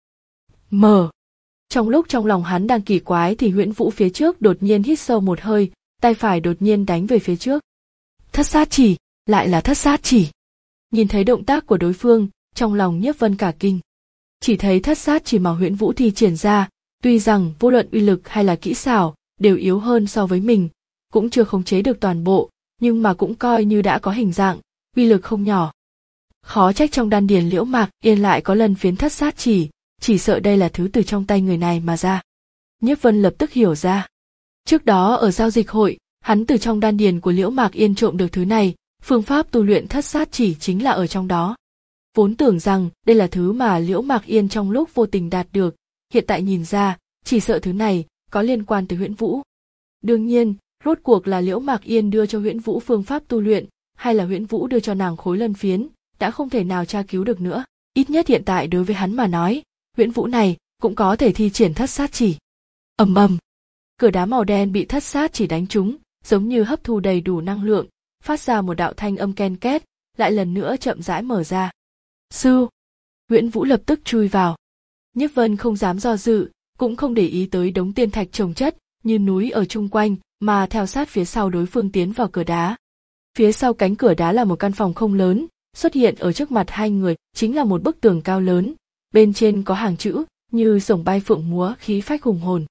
Mở. Trong lúc trong lòng hắn đang kỳ quái thì Huyễn Vũ phía trước đột nhiên hít sâu một hơi, tay phải đột nhiên đánh về phía trước. Thất sát chỉ, lại là thất sát chỉ. Nhìn thấy động tác của đối phương, trong lòng Nhiếp Vân cả kinh. Chỉ thấy thất sát chỉ mà Huyễn Vũ thi triển ra, tuy rằng vô luận uy lực hay là kỹ xảo đều yếu hơn so với mình, cũng chưa khống chế được toàn bộ, nhưng mà cũng coi như đã có hình dạng, uy lực không nhỏ. Khó trách trong đan điền Liễu Mạc Yên lại có lần phiến thất sát chỉ, chỉ sợ đây là thứ từ trong tay người này mà ra. Nhiếp Vân lập tức hiểu ra. Trước đó ở giao dịch hội, hắn từ trong đan điền của Liễu Mạc Yên trộm được thứ này, phương pháp tu luyện thất sát chỉ chính là ở trong đó. Vốn tưởng rằng đây là thứ mà Liễu Mạc Yên trong lúc vô tình đạt được, hiện tại nhìn ra, chỉ sợ thứ này có liên quan tới Huyễn Vũ. Đương nhiên, rốt cuộc là Liễu Mạc Yên đưa cho Huyễn Vũ phương pháp tu luyện, hay là Huyễn Vũ đưa cho nàng khối lân phiến, đã không thể nào tra cứu được nữa. Ít nhất hiện tại đối với hắn mà nói, Huyễn Vũ này cũng có thể thi triển thất sát chỉ. Ầm ầm, cửa đá màu đen bị thất sát chỉ đánh trúng, giống như hấp thu đầy đủ năng lượng, phát ra một đạo thanh âm ken két, lại lần nữa chậm rãi mở ra. Sư, Huyễn Vũ lập tức chui vào. Nhiếp Vân không dám do dự, cũng không để ý tới đống tiên thạch chồng chất như núi ở chung quanh, mà theo sát phía sau đối phương tiến vào cửa đá. Phía sau cánh cửa đá là một căn phòng không lớn, xuất hiện ở trước mặt hai người chính là một bức tường cao lớn, bên trên có hàng chữ như rồng bay phượng múa, khí phách hùng hồn.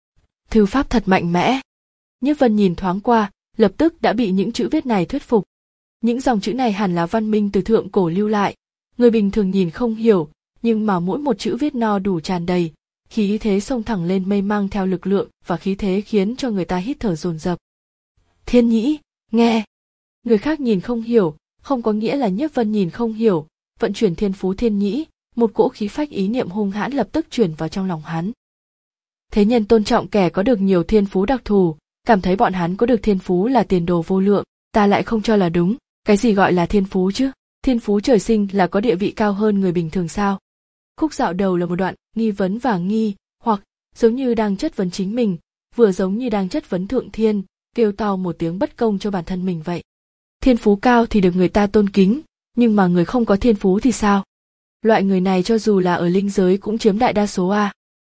Thư pháp thật mạnh mẽ. Nhiếp Vân nhìn thoáng qua, lập tức đã bị những chữ viết này thuyết phục. Những dòng chữ này hẳn là văn minh từ thượng cổ lưu lại, người bình thường nhìn không hiểu, nhưng mà mỗi một chữ viết no đủ tràn đầy, khí thế xông thẳng lên mây mang theo lực lượng và khí thế khiến cho người ta hít thở dồn dập. Thiên Nhĩ, nghe. Người khác nhìn không hiểu, không có nghĩa là Nhiếp Vân nhìn không hiểu, vận chuyển thiên phú Thiên Nhĩ, một cỗ khí phách ý niệm hung hãn lập tức chuyển vào trong lòng hắn. Thế nhân tôn trọng kẻ có được nhiều thiên phú đặc thù, cảm thấy bọn hắn có được thiên phú là tiền đồ vô lượng, ta lại không cho là đúng, cái gì gọi là thiên phú chứ? Thiên phú trời sinh là có địa vị cao hơn người bình thường sao? Khúc dạo đầu là một đoạn nghi vấn và nghi, hoặc giống như đang chất vấn chính mình, vừa giống như đang chất vấn thượng thiên, kêu to một tiếng bất công cho bản thân mình vậy. Thiên phú cao thì được người ta tôn kính, nhưng mà người không có thiên phú thì sao? Loại người này cho dù là ở linh giới cũng chiếm đại đa số à.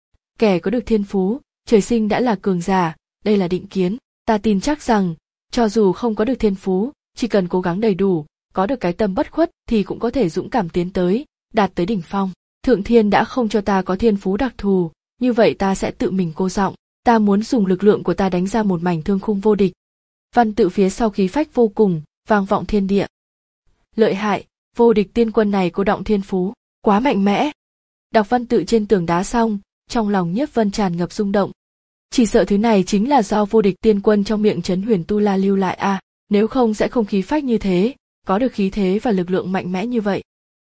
Kẻ có được thiên phú, trời sinh đã là cường giả, đây là định kiến, ta tin chắc rằng, cho dù không có được thiên phú, chỉ cần cố gắng đầy đủ, có được cái tâm bất khuất thì cũng có thể dũng cảm tiến tới, đạt tới đỉnh phong. Thượng thiên đã không cho ta có thiên phú đặc thù, như vậy ta sẽ tự mình cô giọng, ta muốn dùng lực lượng của ta đánh ra một mảnh thương khung vô địch. Văn tự phía sau khí phách vô cùng, vang vọng thiên địa. Lợi hại, vô địch tiên quân này cô động thiên phú, quá mạnh mẽ. Đọc văn tự trên tường đá xong, trong lòng Nhiếp Vân tràn ngập rung động. Chỉ sợ thứ này chính là do vô địch tiên quân trong miệng Trấn Huyền Tu La lưu lại à, nếu không sẽ không khí phách như thế, có được khí thế và lực lượng mạnh mẽ như vậy.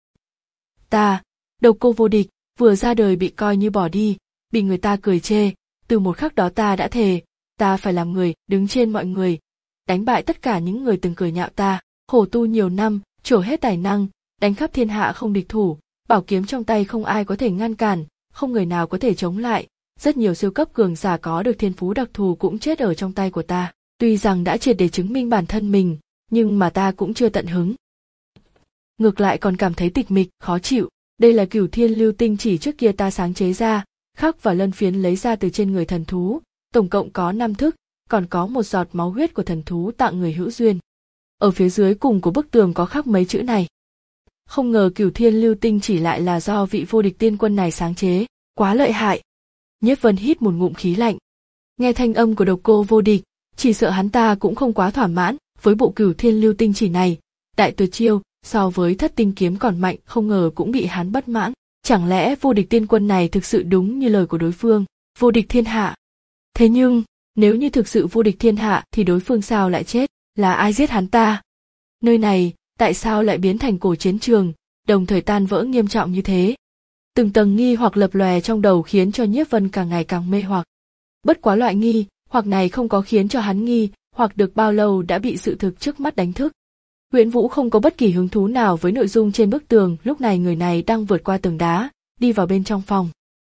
Ta, độc cô vô địch, vừa ra đời bị coi như bỏ đi, bị người ta cười chê, từ một khắc đó ta đã thề, ta phải làm người đứng trên mọi người, đánh bại tất cả những người từng cười nhạo ta, khổ tu nhiều năm, trổ hết tài năng, đánh khắp thiên hạ không địch thủ, bảo kiếm trong tay không ai có thể ngăn cản, không người nào có thể chống lại, rất nhiều siêu cấp cường giả có được thiên phú đặc thù cũng chết ở trong tay của ta, tuy rằng đã triệt để chứng minh bản thân mình, nhưng mà ta cũng chưa tận hứng. Ngược lại còn cảm thấy tịch mịch, khó chịu, đây là Cửu Thiên Lưu Tinh Chỉ trước kia ta sáng chế ra, khắc và lân phiến lấy ra từ trên người thần thú, tổng cộng có năm thức, còn có một giọt máu huyết của thần thú tặng người hữu duyên. Ở phía dưới cùng của bức tường có khắc mấy chữ này. Không ngờ Cửu Thiên Lưu Tinh Chỉ lại là do vị vô địch tiên quân này sáng chế, quá lợi hại. Nhiếp Vân hít một ngụm khí lạnh. Nghe thanh âm của độc cô vô địch, chỉ sợ hắn ta cũng không quá thỏa mãn với bộ Cửu Thiên Lưu Tinh Chỉ này, đại tuyệt chiêu so với thất tinh kiếm còn mạnh, không ngờ cũng bị hắn bất mãn. Chẳng lẽ vô địch tiên quân này thực sự đúng như lời của đối phương, vô địch thiên hạ? Thế nhưng, nếu như thực sự vô địch thiên hạ thì đối phương sao lại chết, là ai giết hắn ta? Nơi này, tại sao lại biến thành cổ chiến trường, đồng thời tan vỡ nghiêm trọng như thế? Từng tầng nghi hoặc lập lòe trong đầu khiến cho Nhiếp Vân càng ngày càng mê hoặc. Bất quá loại nghi hoặc này không có khiến cho hắn nghi hoặc được bao lâu đã bị sự thực trước mắt đánh thức. Huyễn Vũ không có bất kỳ hứng thú nào với nội dung trên bức tường, lúc này người này đang vượt qua tường đá, đi vào bên trong phòng.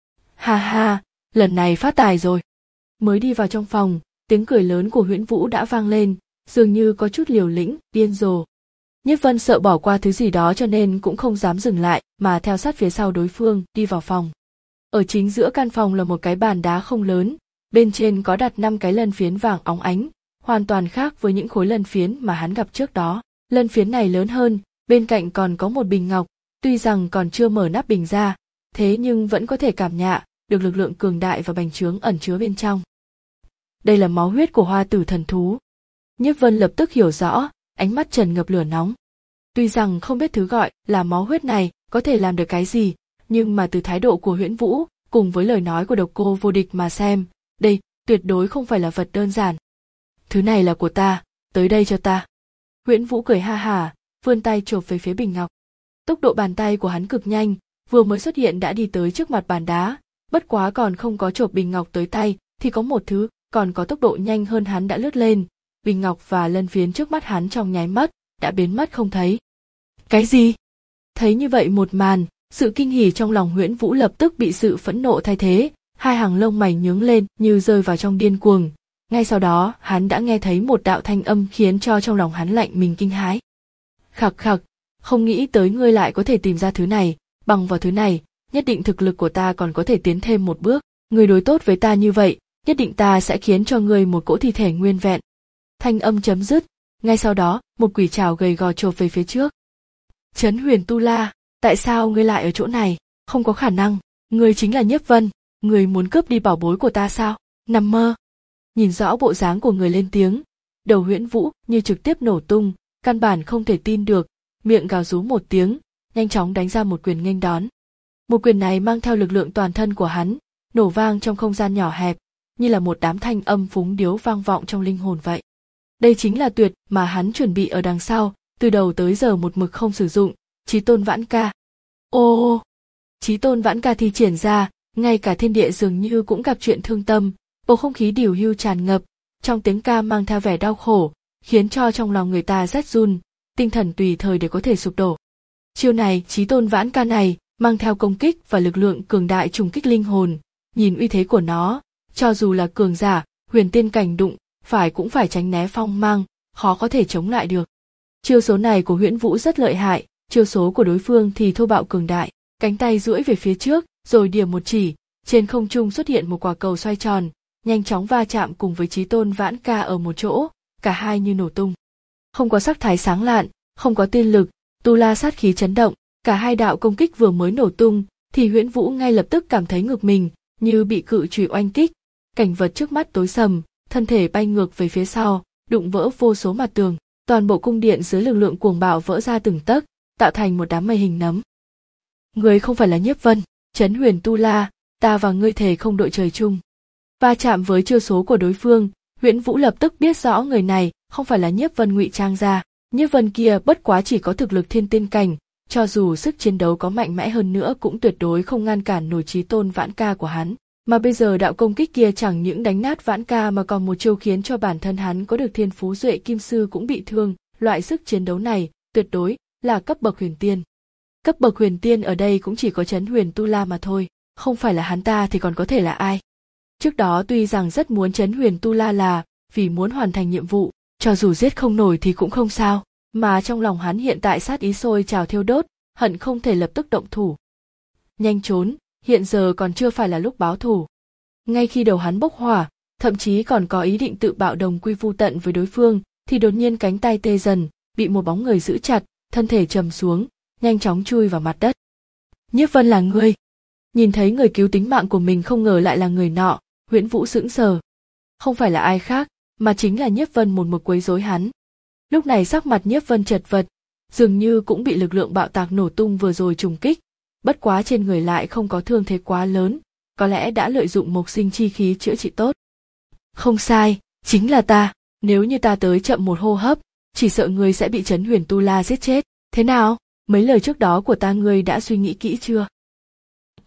Ha ha, lần này phát tài rồi. Mới đi vào trong phòng, tiếng cười lớn của Huyễn Vũ đã vang lên, dường như có chút liều lĩnh, điên rồ. Nhiếp Vân sợ bỏ qua thứ gì đó cho nên cũng không dám dừng lại, mà theo sát phía sau đối phương, đi vào phòng. Ở chính giữa căn phòng là một cái bàn đá không lớn, bên trên có đặt năm cái lân phiến vàng óng ánh, hoàn toàn khác với những khối lân phiến mà hắn gặp trước đó. Lân phiến này lớn hơn, bên cạnh còn có một bình ngọc, tuy rằng còn chưa mở nắp bình ra, thế nhưng vẫn có thể cảm nhận được lực lượng cường đại và bành trướng ẩn chứa bên trong. Đây là máu huyết của hoa tử thần thú. Nhiếp Vân lập tức hiểu rõ, ánh mắt trần ngập lửa nóng. Tuy rằng không biết thứ gọi là máu huyết này có thể làm được cái gì, nhưng mà từ thái độ của Huyễn Vũ cùng với lời nói của Độc Cô Vô Địch mà xem, đây tuyệt đối không phải là vật đơn giản. Thứ này là của ta, tới đây cho ta. Huyễn Vũ cười ha hả, vươn tay chộp về phía bình ngọc. Tốc độ bàn tay của hắn cực nhanh, vừa mới xuất hiện đã đi tới trước mặt bàn đá, bất quá còn không có chộp bình ngọc tới tay, thì có một thứ còn có tốc độ nhanh hơn hắn đã lướt lên, bình ngọc và lân phiến trước mắt hắn trong nháy mắt đã biến mất không thấy. Cái gì? Thấy như vậy một màn, sự kinh hỉ trong lòng Huyễn Vũ lập tức bị sự phẫn nộ thay thế, hai hàng lông mày nhướng lên như rơi vào trong điên cuồng. Ngay sau đó, hắn đã nghe thấy một đạo thanh âm khiến cho trong lòng hắn lạnh mình kinh hãi. Khặc khặc, không nghĩ tới ngươi lại có thể tìm ra thứ này, bằng vào thứ này, nhất định thực lực của ta còn có thể tiến thêm một bước. Ngươi đối tốt với ta như vậy, nhất định ta sẽ khiến cho ngươi một cỗ thi thể nguyên vẹn. Thanh âm chấm dứt, ngay sau đó, một quỷ trảo gầy gò chộp về phía trước. Trấn Huyền Tu La, tại sao ngươi lại ở chỗ này? Không có khả năng, ngươi chính là Nhiếp Vân, ngươi muốn cướp đi bảo bối của ta sao? Nằm mơ. Nhìn rõ bộ dáng của người lên tiếng, đầu Huyễn Vũ như trực tiếp nổ tung, căn bản không thể tin được, miệng gào rú một tiếng, nhanh chóng đánh ra một quyền nghênh đón. Một quyền này mang theo lực lượng toàn thân của hắn, nổ vang trong không gian nhỏ hẹp, như là một đám thanh âm phúng điếu vang vọng trong linh hồn vậy. Đây chính là tuyệt mà hắn chuẩn bị ở đằng sau, từ đầu tới giờ một mực không sử dụng, Chí Tôn Vãn Ca. Ô, Chí Tôn Vãn Ca thi triển ra, ngay cả thiên địa dường như cũng gặp chuyện thương tâm, bầu không khí điều hưu tràn ngập, trong tiếng ca mang theo vẻ đau khổ, khiến cho trong lòng người ta rét run, tinh thần tùy thời để có thể sụp đổ. Chiêu này, Chí Tôn Vãn Ca này, mang theo công kích và lực lượng cường đại trùng kích linh hồn, nhìn uy thế của nó, cho dù là cường giả, huyền tiên cảnh đụng, phải cũng phải tránh né phong mang, khó có thể chống lại được. Chiêu số này của Huyễn Vũ rất lợi hại, chiêu số của đối phương thì thô bạo cường đại, cánh tay duỗi về phía trước, rồi điểm một chỉ, trên không trung xuất hiện một quả cầu xoay tròn, nhanh chóng va chạm cùng với Chí Tôn Vãn Ca ở một chỗ, cả hai như nổ tung. Không có sắc thái sáng lạn, không có tiên lực, tu la sát khí chấn động, cả hai đạo công kích vừa mới nổ tung, thì Huyễn Vũ ngay lập tức cảm thấy ngực mình như bị cự chùy oanh kích, cảnh vật trước mắt tối sầm, thân thể bay ngược về phía sau, đụng vỡ vô số mặt tường, toàn bộ cung điện dưới lực lượng cuồng bạo vỡ ra từng tấc, tạo thành một đám mây hình nấm. Ngươi không phải là Nhiếp Vân, Trấn Huyền Tu La, ta và ngươi thề không đội trời chung. Va chạm với chiêu số của đối phương, Huyễn Vũ lập tức biết rõ người này không phải là Nhiếp Vân ngụy trang ra, Nhiếp Vân kia bất quá chỉ có thực lực thiên tiên cảnh, cho dù sức chiến đấu có mạnh mẽ hơn nữa cũng tuyệt đối không ngăn cản nổi Chí Tôn Vãn Ca của hắn. Mà bây giờ đạo công kích kia chẳng những đánh nát Vãn Ca mà còn một chiêu khiến cho bản thân hắn có được thiên phú duệ kim sư cũng bị thương, loại sức chiến đấu này tuyệt đối là cấp bậc huyền tiên. Cấp bậc huyền tiên ở đây cũng chỉ có Trấn Huyền Tu La mà thôi, không phải là hắn ta thì còn có thể là ai. Trước đó tuy rằng rất muốn Trấn Huyền Tu La là vì muốn hoàn thành nhiệm vụ, cho dù giết không nổi thì cũng không sao, mà trong lòng hắn hiện tại sát ý sôi trào thiêu đốt, hận không thể lập tức động thủ. Nhanh trốn, hiện giờ còn chưa phải là lúc báo thù. Ngay khi đầu hắn bốc hỏa, thậm chí còn có ý định tự bạo đồng quy vu tận với đối phương, thì đột nhiên cánh tay tê dần, bị một bóng người giữ chặt, thân thể trầm xuống, nhanh chóng chui vào mặt đất. Nhiếp Vân là ngươi. Nhìn thấy người cứu tính mạng của mình không ngờ lại là người nọ, Huyễn Vũ sững sờ. Không phải là ai khác, mà chính là Nhiếp Vân một mực quấy rối hắn. Lúc này sắc mặt Nhiếp Vân chật vật, dường như cũng bị lực lượng bạo tạc nổ tung vừa rồi trùng kích, bất quá trên người lại không có thương thế quá lớn, có lẽ đã lợi dụng mộc sinh chi khí chữa trị tốt. Không sai, chính là ta, nếu như ta tới chậm một hô hấp, chỉ sợ ngươi sẽ bị Trấn Huyền Tu La giết chết, thế nào? Mấy lời trước đó của ta ngươi đã suy nghĩ kỹ chưa?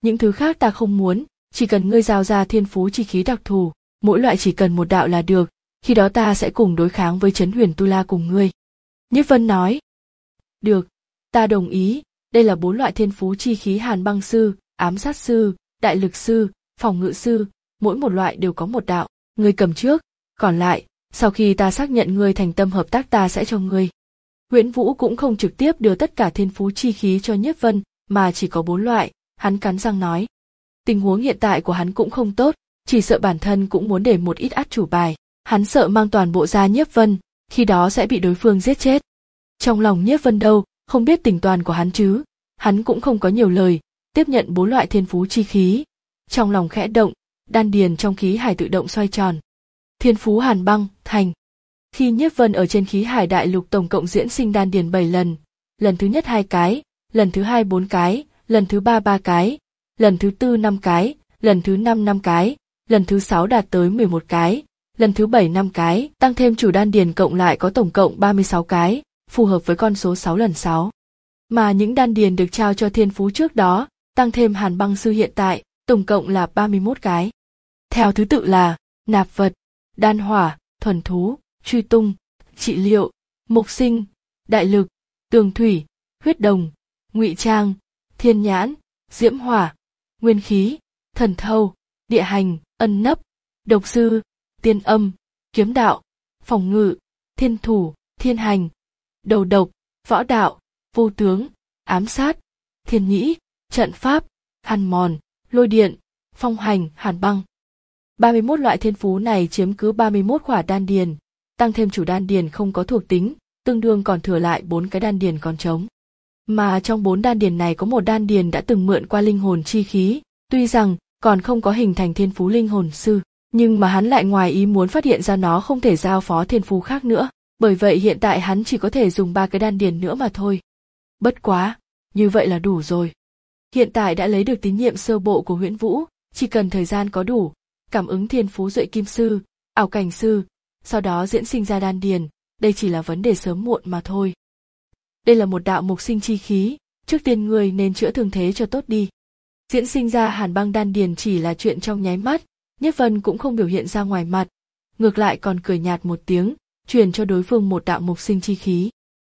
những thứ khác ta không muốn, chỉ cần ngươi giao ra thiên phú chi khí đặc thù, mỗi loại chỉ cần một đạo là được, khi đó ta sẽ cùng đối kháng với Trấn Huyền Tu La cùng ngươi. Nhiếp Vân nói. Được, ta đồng ý, đây là bốn loại thiên phú chi khí: Hàn Băng Sư, Ám Sát Sư, Đại Lực Sư, Phòng Ngự Sư, mỗi một loại đều có một đạo, ngươi cầm trước, còn lại, sau khi ta xác nhận ngươi thành tâm hợp tác ta sẽ cho ngươi. Huyễn Vũ cũng không trực tiếp đưa tất cả thiên phú chi khí cho Nhiếp Vân, mà chỉ có bốn loại, hắn cắn răng nói. Tình huống hiện tại của hắn cũng không tốt, chỉ sợ bản thân cũng muốn để một ít át chủ bài, hắn sợ mang toàn bộ ra Nhiếp Vân, khi đó sẽ bị đối phương giết chết. Trong lòng Nhiếp Vân đâu, không biết tình toàn của hắn chứ, hắn cũng không có nhiều lời, tiếp nhận bốn loại thiên phú chi khí. Trong lòng khẽ động, đan điền trong khí hải tự động xoay tròn. Thiên phú Hàn Băng, thành. Khi Nhiếp Vân ở trên khí hải đại lục tổng cộng diễn sinh đan điền bảy lần, lần thứ nhất hai cái, lần thứ hai bốn cái, lần thứ ba ba cái, lần thứ tư năm cái, lần thứ năm năm cái, lần thứ sáu đạt tới mười một cái, lần thứ bảy năm cái, tăng thêm chủ đan điền cộng lại có tổng cộng ba mươi sáu cái, phù hợp với con số sáu lần sáu. Mà những đan điền được trao cho thiên phú trước đó, tăng thêm Hàn Băng Sư hiện tại, tổng cộng là ba mươi mốt cái. Theo thứ tự là nạp vật, đan hỏa, thuần thú, truy tung, trị liệu, mộc sinh, đại lực, tường thủy, huyết đồng, ngụy trang, thiên nhãn, diễm hỏa, nguyên khí, thần thâu, địa hành, ân nấp, độc sư, tiên âm, kiếm đạo, phòng ngự, thiên thủ, thiên hành, đầu độc, võ đạo, vô tướng, ám sát, thiên nhĩ, trận pháp, ăn mòn, lôi điện, phong hành, hàn băng. ba mươi mốt loại thiên phú này chiếm cứ ba mươi mốt khỏa đan điền, tăng thêm chủ đan điền không có thuộc tính, tương đương còn thừa lại bốn cái đan điền còn trống. Mà trong bốn đan điền này có một đan điền đã từng mượn qua linh hồn chi khí, tuy rằng còn không có hình thành thiên phú linh hồn sư, nhưng mà hắn lại ngoài ý muốn phát hiện ra nó không thể giao phó thiên phú khác nữa, bởi vậy hiện tại hắn chỉ có thể dùng ba cái đan điền nữa mà thôi. Bất quá, như vậy là đủ rồi. Hiện tại đã lấy được tín nhiệm sơ bộ của Huyễn Vũ, chỉ cần thời gian có đủ, cảm ứng thiên phú Duệ Kim Sư, ảo cảnh sư, sau đó diễn sinh ra đan điền, đây chỉ là vấn đề sớm muộn mà thôi. Đây là một đạo mộc sinh chi khí, trước tiên ngươi nên chữa thương thế cho tốt đi. Diễn sinh ra Hàn Băng đan điền chỉ là chuyện trong nháy mắt, Nhiếp Vân cũng không biểu hiện ra ngoài mặt, ngược lại còn cười nhạt một tiếng, truyền cho đối phương một đạo mộc sinh chi khí.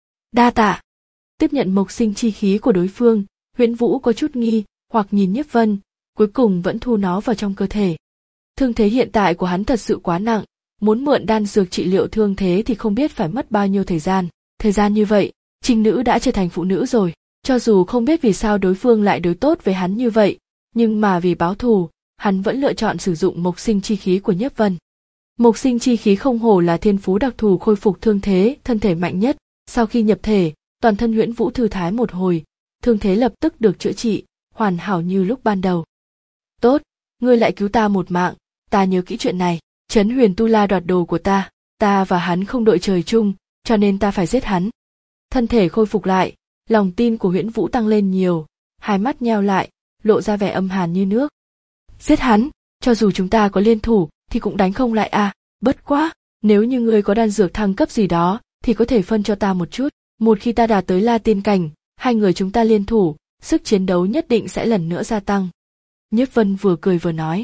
Đa tạ. Tiếp nhận mộc sinh chi khí của đối phương, Huyễn Vũ có chút nghi, hoặc nhìn Nhiếp Vân, cuối cùng vẫn thu nó vào trong cơ thể. Thương thế hiện tại của hắn thật sự quá nặng, muốn mượn đan dược trị liệu thương thế thì không biết phải mất bao nhiêu thời gian. Thời gian như vậy, trinh nữ đã trở thành phụ nữ rồi, cho dù không biết vì sao đối phương lại đối tốt với hắn như vậy, nhưng mà vì báo thù, hắn vẫn lựa chọn sử dụng mộc sinh chi khí của Nhiếp Vân. Mộc sinh chi khí không hổ là thiên phú đặc thù khôi phục thương thế, thân thể mạnh nhất, sau khi nhập thể, toàn thân Huyễn Vũ thư thái một hồi, thương thế lập tức được chữa trị, hoàn hảo như lúc ban đầu. Tốt, ngươi lại cứu ta một mạng, ta nhớ kỹ chuyện này, Trấn Huyền Tu La đoạt đồ của ta, ta và hắn không đội trời chung, cho nên ta phải giết hắn. Thân thể khôi phục lại, lòng tin của Huyễn Vũ tăng lên nhiều, hai mắt nheo lại, lộ ra vẻ âm hàn như nước. Giết hắn, cho dù chúng ta có liên thủ, thì cũng đánh không lại à, bất quá, nếu như ngươi có đan dược thăng cấp gì đó, thì có thể phân cho ta một chút, một khi ta đạt tới La Tiên cảnh, hai người chúng ta liên thủ, sức chiến đấu nhất định sẽ lần nữa gia tăng. Nhiếp Vân vừa cười vừa nói.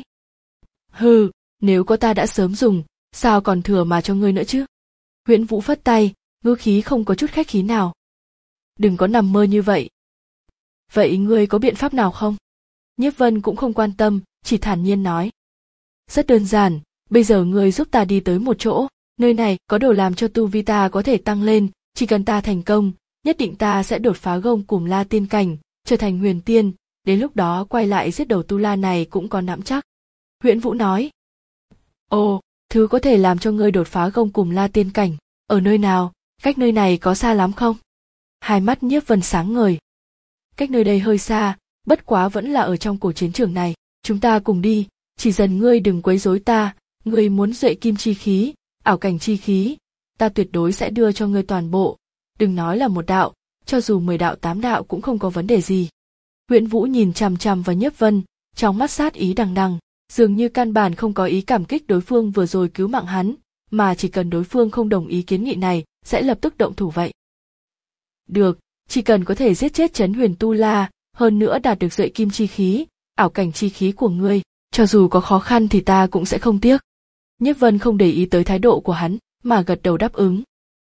Hừ, nếu có ta đã sớm dùng, sao còn thừa mà cho ngươi nữa chứ? Huyễn Vũ phất tay, ngữ khí không có chút khách khí nào. Đừng có nằm mơ như vậy. Vậy ngươi có biện pháp nào không? Nhiếp Vân cũng không quan tâm, chỉ thản nhiên nói. Rất đơn giản, bây giờ ngươi giúp ta đi tới một chỗ, nơi này có đồ làm cho tu vi ta có thể tăng lên, chỉ cần ta thành công, nhất định ta sẽ đột phá gông cùm La Tiên cảnh, trở thành huyền tiên, đến lúc đó quay lại giết đầu tu la này cũng có nắm chắc. Huyễn Vũ nói. Ồ, thứ có thể làm cho ngươi đột phá gông cùm La Tiên cảnh, ở nơi nào, cách nơi này có xa lắm không? Hai mắt Nhiếp Vân sáng ngời. Cách nơi đây hơi xa, bất quá vẫn là ở trong cổ chiến trường này, chúng ta cùng đi, chỉ dần ngươi đừng quấy rối ta, ngươi muốn duệ kim chi khí, ảo cảnh chi khí, ta tuyệt đối sẽ đưa cho ngươi toàn bộ, đừng nói là một đạo, cho dù mười đạo tám đạo cũng không có vấn đề gì. Huyễn Vũ nhìn chằm chằm vào Nhiếp Vân, trong mắt sát ý đằng đằng, dường như căn bản không có ý cảm kích đối phương vừa rồi cứu mạng hắn, mà chỉ cần đối phương không đồng ý kiến nghị này, sẽ lập tức động thủ vậy. Được, chỉ cần có thể giết chết Trấn Huyền Tu La, hơn nữa đạt được duệ kim chi khí, ảo cảnh chi khí của ngươi, cho dù có khó khăn thì ta cũng sẽ không tiếc. Nhiếp Vân không để ý tới thái độ của hắn, mà gật đầu đáp ứng.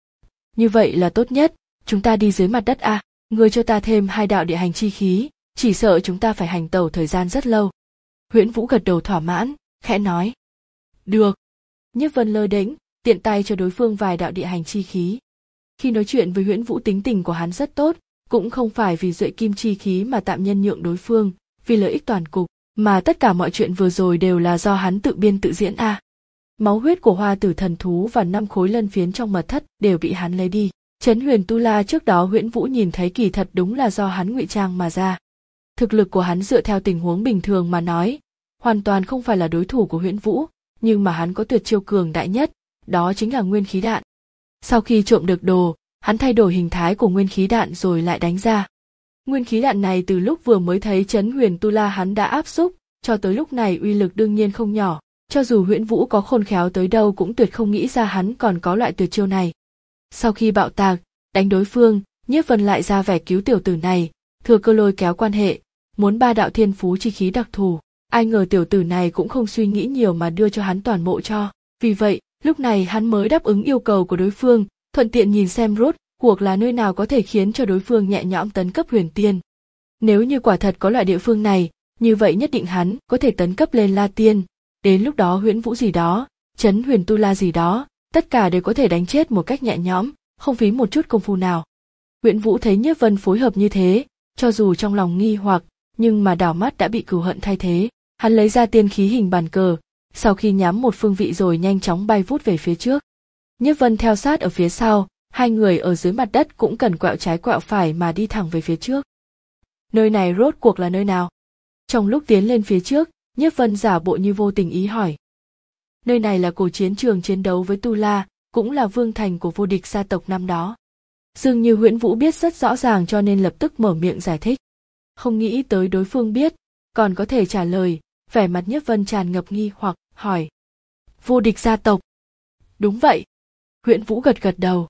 Như vậy là tốt nhất, chúng ta đi dưới mặt đất à, ngươi cho ta thêm hai đạo địa hành chi khí, chỉ sợ chúng ta phải hành tẩu thời gian rất lâu. Huyễn Vũ gật đầu thỏa mãn, khẽ nói. Được. Nhiếp Vân lơ đễnh, tiện tay cho đối phương vài đạo địa hành chi khí. Khi nói chuyện với Huyễn Vũ tính tình của hắn rất tốt, cũng không phải vì duệ kim chi khí mà tạm nhân nhượng đối phương, vì lợi ích toàn cục, mà tất cả mọi chuyện vừa rồi đều là do hắn tự biên tự diễn a. À. Máu huyết của hoa tử thần thú và năm khối lân phiến trong mật thất đều bị hắn lấy đi. Chấn huyền tu la trước đó Huyễn Vũ nhìn thấy kỳ thật đúng là do hắn ngụy trang mà ra. Thực lực của hắn dựa theo tình huống bình thường mà nói, hoàn toàn không phải là đối thủ của Huyễn Vũ, nhưng mà hắn có tuyệt chiêu cường đại nhất, đó chính là nguyên khí đạn. Sau khi trộm được đồ, hắn thay đổi hình thái của nguyên khí đạn rồi lại đánh ra. Nguyên khí đạn này từ lúc vừa mới thấy Chấn huyền tu la hắn đã áp xúc, cho tới lúc này uy lực đương nhiên không nhỏ, cho dù Huyễn Vũ có khôn khéo tới đâu cũng tuyệt không nghĩ ra hắn còn có loại tuyệt chiêu này. Sau khi bạo tạc, đánh đối phương, Nhiếp Vân lại ra vẻ cứu tiểu tử này, thừa cơ lôi kéo quan hệ, muốn ba đạo thiên phú chi khí đặc thù. Ai ngờ tiểu tử này cũng không suy nghĩ nhiều mà đưa cho hắn toàn bộ cho. Vì vậy, lúc này hắn mới đáp ứng yêu cầu của đối phương, thuận tiện nhìn xem rốt cuộc là nơi nào có thể khiến cho đối phương nhẹ nhõm tấn cấp huyền tiên. Nếu như quả thật có loại địa phương này, như vậy nhất định hắn có thể tấn cấp lên La Tiên. Đến lúc đó Huyễn Vũ gì đó, Chấn huyền tu la gì đó, tất cả đều có thể đánh chết một cách nhẹ nhõm, không phí một chút công phu nào. Huyễn Vũ thấy Nhiếp Vân phối hợp như thế, cho dù trong lòng nghi hoặc, nhưng mà đảo mắt đã bị cừu hận thay thế. Hắn lấy ra tiên khí hình bàn cờ, sau khi nhắm một phương vị rồi nhanh chóng bay vút về phía trước. Nhiếp Vân theo sát ở phía sau, hai người ở dưới mặt đất cũng cần quẹo trái quẹo phải mà đi thẳng về phía trước. Nơi này rốt cuộc là nơi nào? Trong lúc tiến lên phía trước, Nhiếp Vân giả bộ như vô tình ý hỏi. Nơi này là cổ chiến trường chiến đấu với Tu La, cũng là vương thành của vô địch gia tộc năm đó. Dường như Huyễn Vũ biết rất rõ ràng cho nên lập tức mở miệng giải thích. Không nghĩ tới đối phương biết, còn có thể trả lời, vẻ mặt Nhiếp Vân tràn ngập nghi hoặc, hỏi. Vô địch gia tộc. Đúng vậy. Huyễn Vũ gật gật đầu.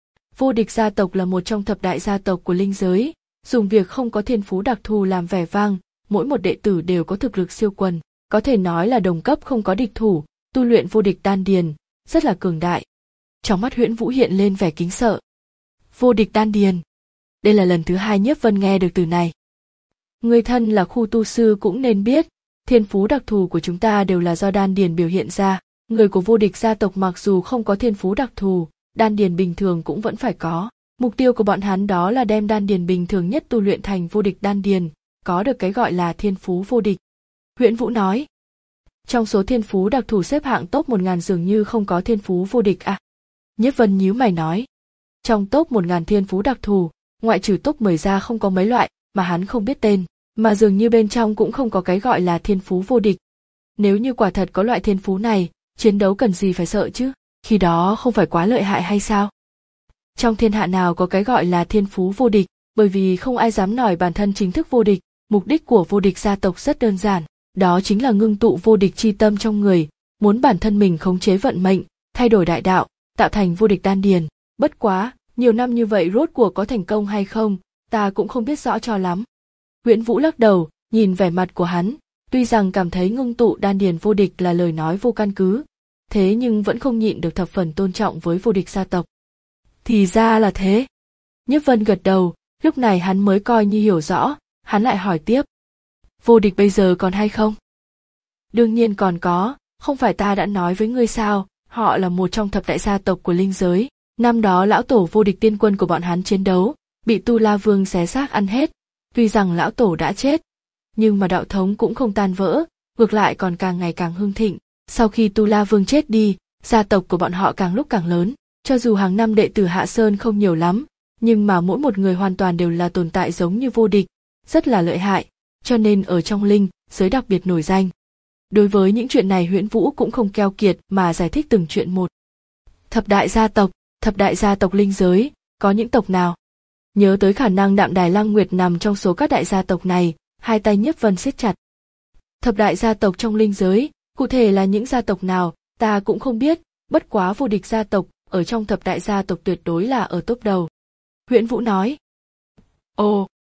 Vô địch gia tộc là một trong thập đại gia tộc của linh giới, dùng việc không có thiên phú đặc thù làm vẻ vang, mỗi một đệ tử đều có thực lực siêu quần, có thể nói là đồng cấp không có địch thủ, tu luyện vô địch đan điền, rất là cường đại. Trong mắt Huyễn Vũ hiện lên vẻ kính sợ. Vô địch đan điền. Đây là lần thứ hai Nhiếp Vân nghe được từ này. Người thân là khu tu sư cũng nên biết, thiên phú đặc thù của chúng ta đều là do đan điền biểu hiện ra. Người của vô địch gia tộc mặc dù không có thiên phú đặc thù, đan điền bình thường cũng vẫn phải có. Mục tiêu của bọn hắn đó là đem đan điền bình thường nhất tu luyện thành vô địch đan điền, có được cái gọi là thiên phú vô địch. Huyễn Vũ nói. Trong số thiên phú đặc thù xếp hạng top một nghìn dường như không có thiên phú vô địch à? Nhiếp Vân nhíu mày nói. Trong top một nghìn thiên phú đặc thù, ngoại trừ top mười ra không có mấy loại mà hắn không biết tên, mà dường như bên trong cũng không có cái gọi là thiên phú vô địch. Nếu như quả thật có loại thiên phú này, chiến đấu cần gì phải sợ chứ, khi đó không phải quá lợi hại hay sao? Trong thiên hạ nào có cái gọi là thiên phú vô địch, bởi vì không ai dám nói bản thân chính thức vô địch, mục đích của vô địch gia tộc rất đơn giản, đó chính là ngưng tụ vô địch chi tâm trong người, muốn bản thân mình khống chế vận mệnh, thay đổi đại đạo, tạo thành vô địch đan điền. Bất quá, nhiều năm như vậy rốt cuộc có thành công hay không, ta cũng không biết rõ cho lắm. Huyễn Vũ lắc đầu, nhìn vẻ mặt của hắn, tuy rằng cảm thấy ngưng tụ đan điền vô địch là lời nói vô căn cứ, thế nhưng vẫn không nhịn được thập phần tôn trọng với vô địch gia tộc. Thì ra là thế. Nhiếp Vân gật đầu, lúc này hắn mới coi như hiểu rõ, hắn lại hỏi tiếp. Vô địch bây giờ còn hay không? Đương nhiên còn có, không phải ta đã nói với ngươi sao, họ là một trong thập đại gia tộc của linh giới. Năm đó lão tổ vô địch tiên quân của bọn hắn chiến đấu, bị Tu La Vương xé xác ăn hết. Tuy rằng lão tổ đã chết, nhưng mà đạo thống cũng không tan vỡ, ngược lại còn càng ngày càng hưng thịnh. Sau khi Tu La Vương chết đi, gia tộc của bọn họ càng lúc càng lớn. Cho dù hàng năm đệ tử Hạ Sơn không nhiều lắm, nhưng mà mỗi một người hoàn toàn đều là tồn tại giống như vô địch, rất là lợi hại, cho nên ở trong linh giới đặc biệt nổi danh. Đối với những chuyện này Huyễn Vũ cũng không keo kiệt mà giải thích từng chuyện một. Thập đại gia tộc, thập đại gia tộc linh giới, có những tộc nào? Nhớ tới khả năng Đạm Đài Lăng Nguyệt nằm trong số các đại gia tộc này, hai tay Nhiếp Vân siết chặt. Thập đại gia tộc trong linh giới, cụ thể là những gia tộc nào, ta cũng không biết, bất quá vô địch gia tộc, ở trong thập đại gia tộc tuyệt đối là ở top đầu. Huyễn Vũ nói. Ồ,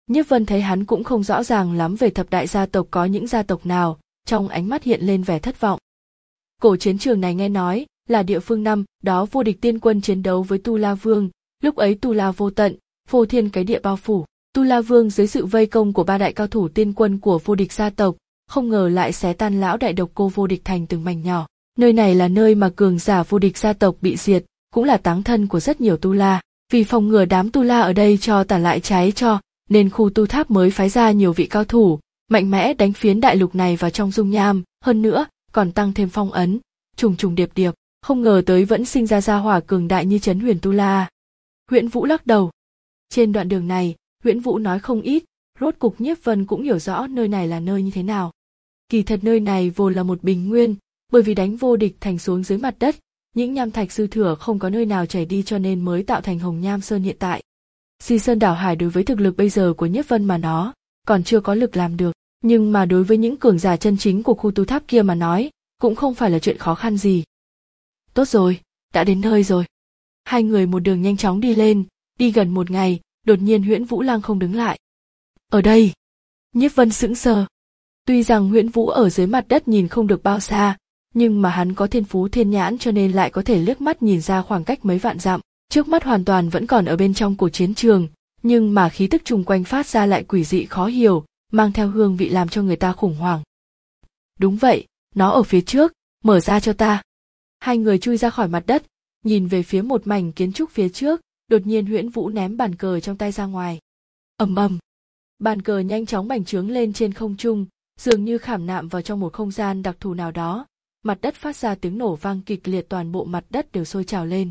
Nhiếp Vân thấy hắn cũng không rõ ràng lắm về thập đại gia tộc có những gia tộc nào, trong ánh mắt hiện lên vẻ thất vọng. Cổ chiến trường này nghe nói là địa phương năm đó vô địch tiên quân chiến đấu với Tu La Vương, lúc ấy Tu La vô tận, phô thiên cái địa bao phủ. Tu La Vương dưới sự vây công của ba đại cao thủ tiên quân của vô địch gia tộc, không ngờ lại xé tan lão đại độc cô vô địch thành từng mảnh nhỏ. Nơi này là nơi mà cường giả vô địch gia tộc bị diệt, cũng là táng thân của rất nhiều Tu La. Vì phòng ngừa đám Tu La ở đây cho tàn lại cháy cho, nên khu tu tháp mới phái ra nhiều vị cao thủ, mạnh mẽ đánh phiến đại lục này vào trong dung nham, hơn nữa, còn tăng thêm phong ấn, trùng trùng điệp điệp, không ngờ tới vẫn sinh ra gia hỏa cường đại như Chấn Huyền Tu La. Huyễn Vũ lắc đầu. Trên đoạn đường này, Huyễn Vũ nói không ít, rốt cục Nhiếp Vân cũng hiểu rõ nơi này là nơi như thế nào. Kỳ thật nơi này vốn là một bình nguyên, bởi vì đánh vô địch thành xuống dưới mặt đất, những nham thạch dư thừa không có nơi nào chảy đi cho nên mới tạo thành Hồng Nham Sơn hiện tại. Di Sơn Đảo Hải đối với thực lực bây giờ của Nhiếp Vân mà nó, còn chưa có lực làm được, nhưng mà đối với những cường giả chân chính của khu tu tháp kia mà nói, cũng không phải là chuyện khó khăn gì. Tốt rồi, đã đến nơi rồi. Hai người một đường nhanh chóng đi lên, đi gần một ngày, đột nhiên Huyễn Vũ lăng không đứng lại. Ở đây, Nhiếp Vân sững sờ. Tuy rằng Huyễn Vũ ở dưới mặt đất nhìn không được bao xa, nhưng mà hắn có thiên phú thiên nhãn cho nên lại có thể liếc mắt nhìn ra khoảng cách mấy vạn dặm, trước mắt hoàn toàn vẫn còn ở bên trong của chiến trường, nhưng mà khí tức chung quanh phát ra lại quỷ dị khó hiểu, mang theo hương vị làm cho người ta khủng hoảng. Đúng vậy, nó ở phía trước, mở ra cho ta. Hai người chui ra khỏi mặt đất, nhìn về phía một mảnh kiến trúc phía trước, đột nhiên Huyễn Vũ ném bàn cờ trong tay ra ngoài. Ầm ầm, bàn cờ nhanh chóng bành trướng lên trên không trung, dường như khảm nạm vào trong một không gian đặc thù nào đó, mặt đất phát ra tiếng nổ vang kịch liệt, toàn bộ mặt đất đều sôi trào lên.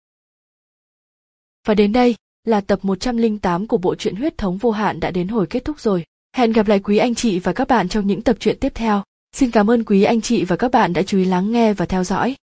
Và đến đây là tập một trăm lẻ tám của bộ truyện Huyết Thống Vô Hạn đã đến hồi kết thúc rồi. Hẹn gặp lại quý anh chị và các bạn trong những tập truyện tiếp theo. Xin cảm ơn quý anh chị và các bạn đã chú ý lắng nghe và theo dõi.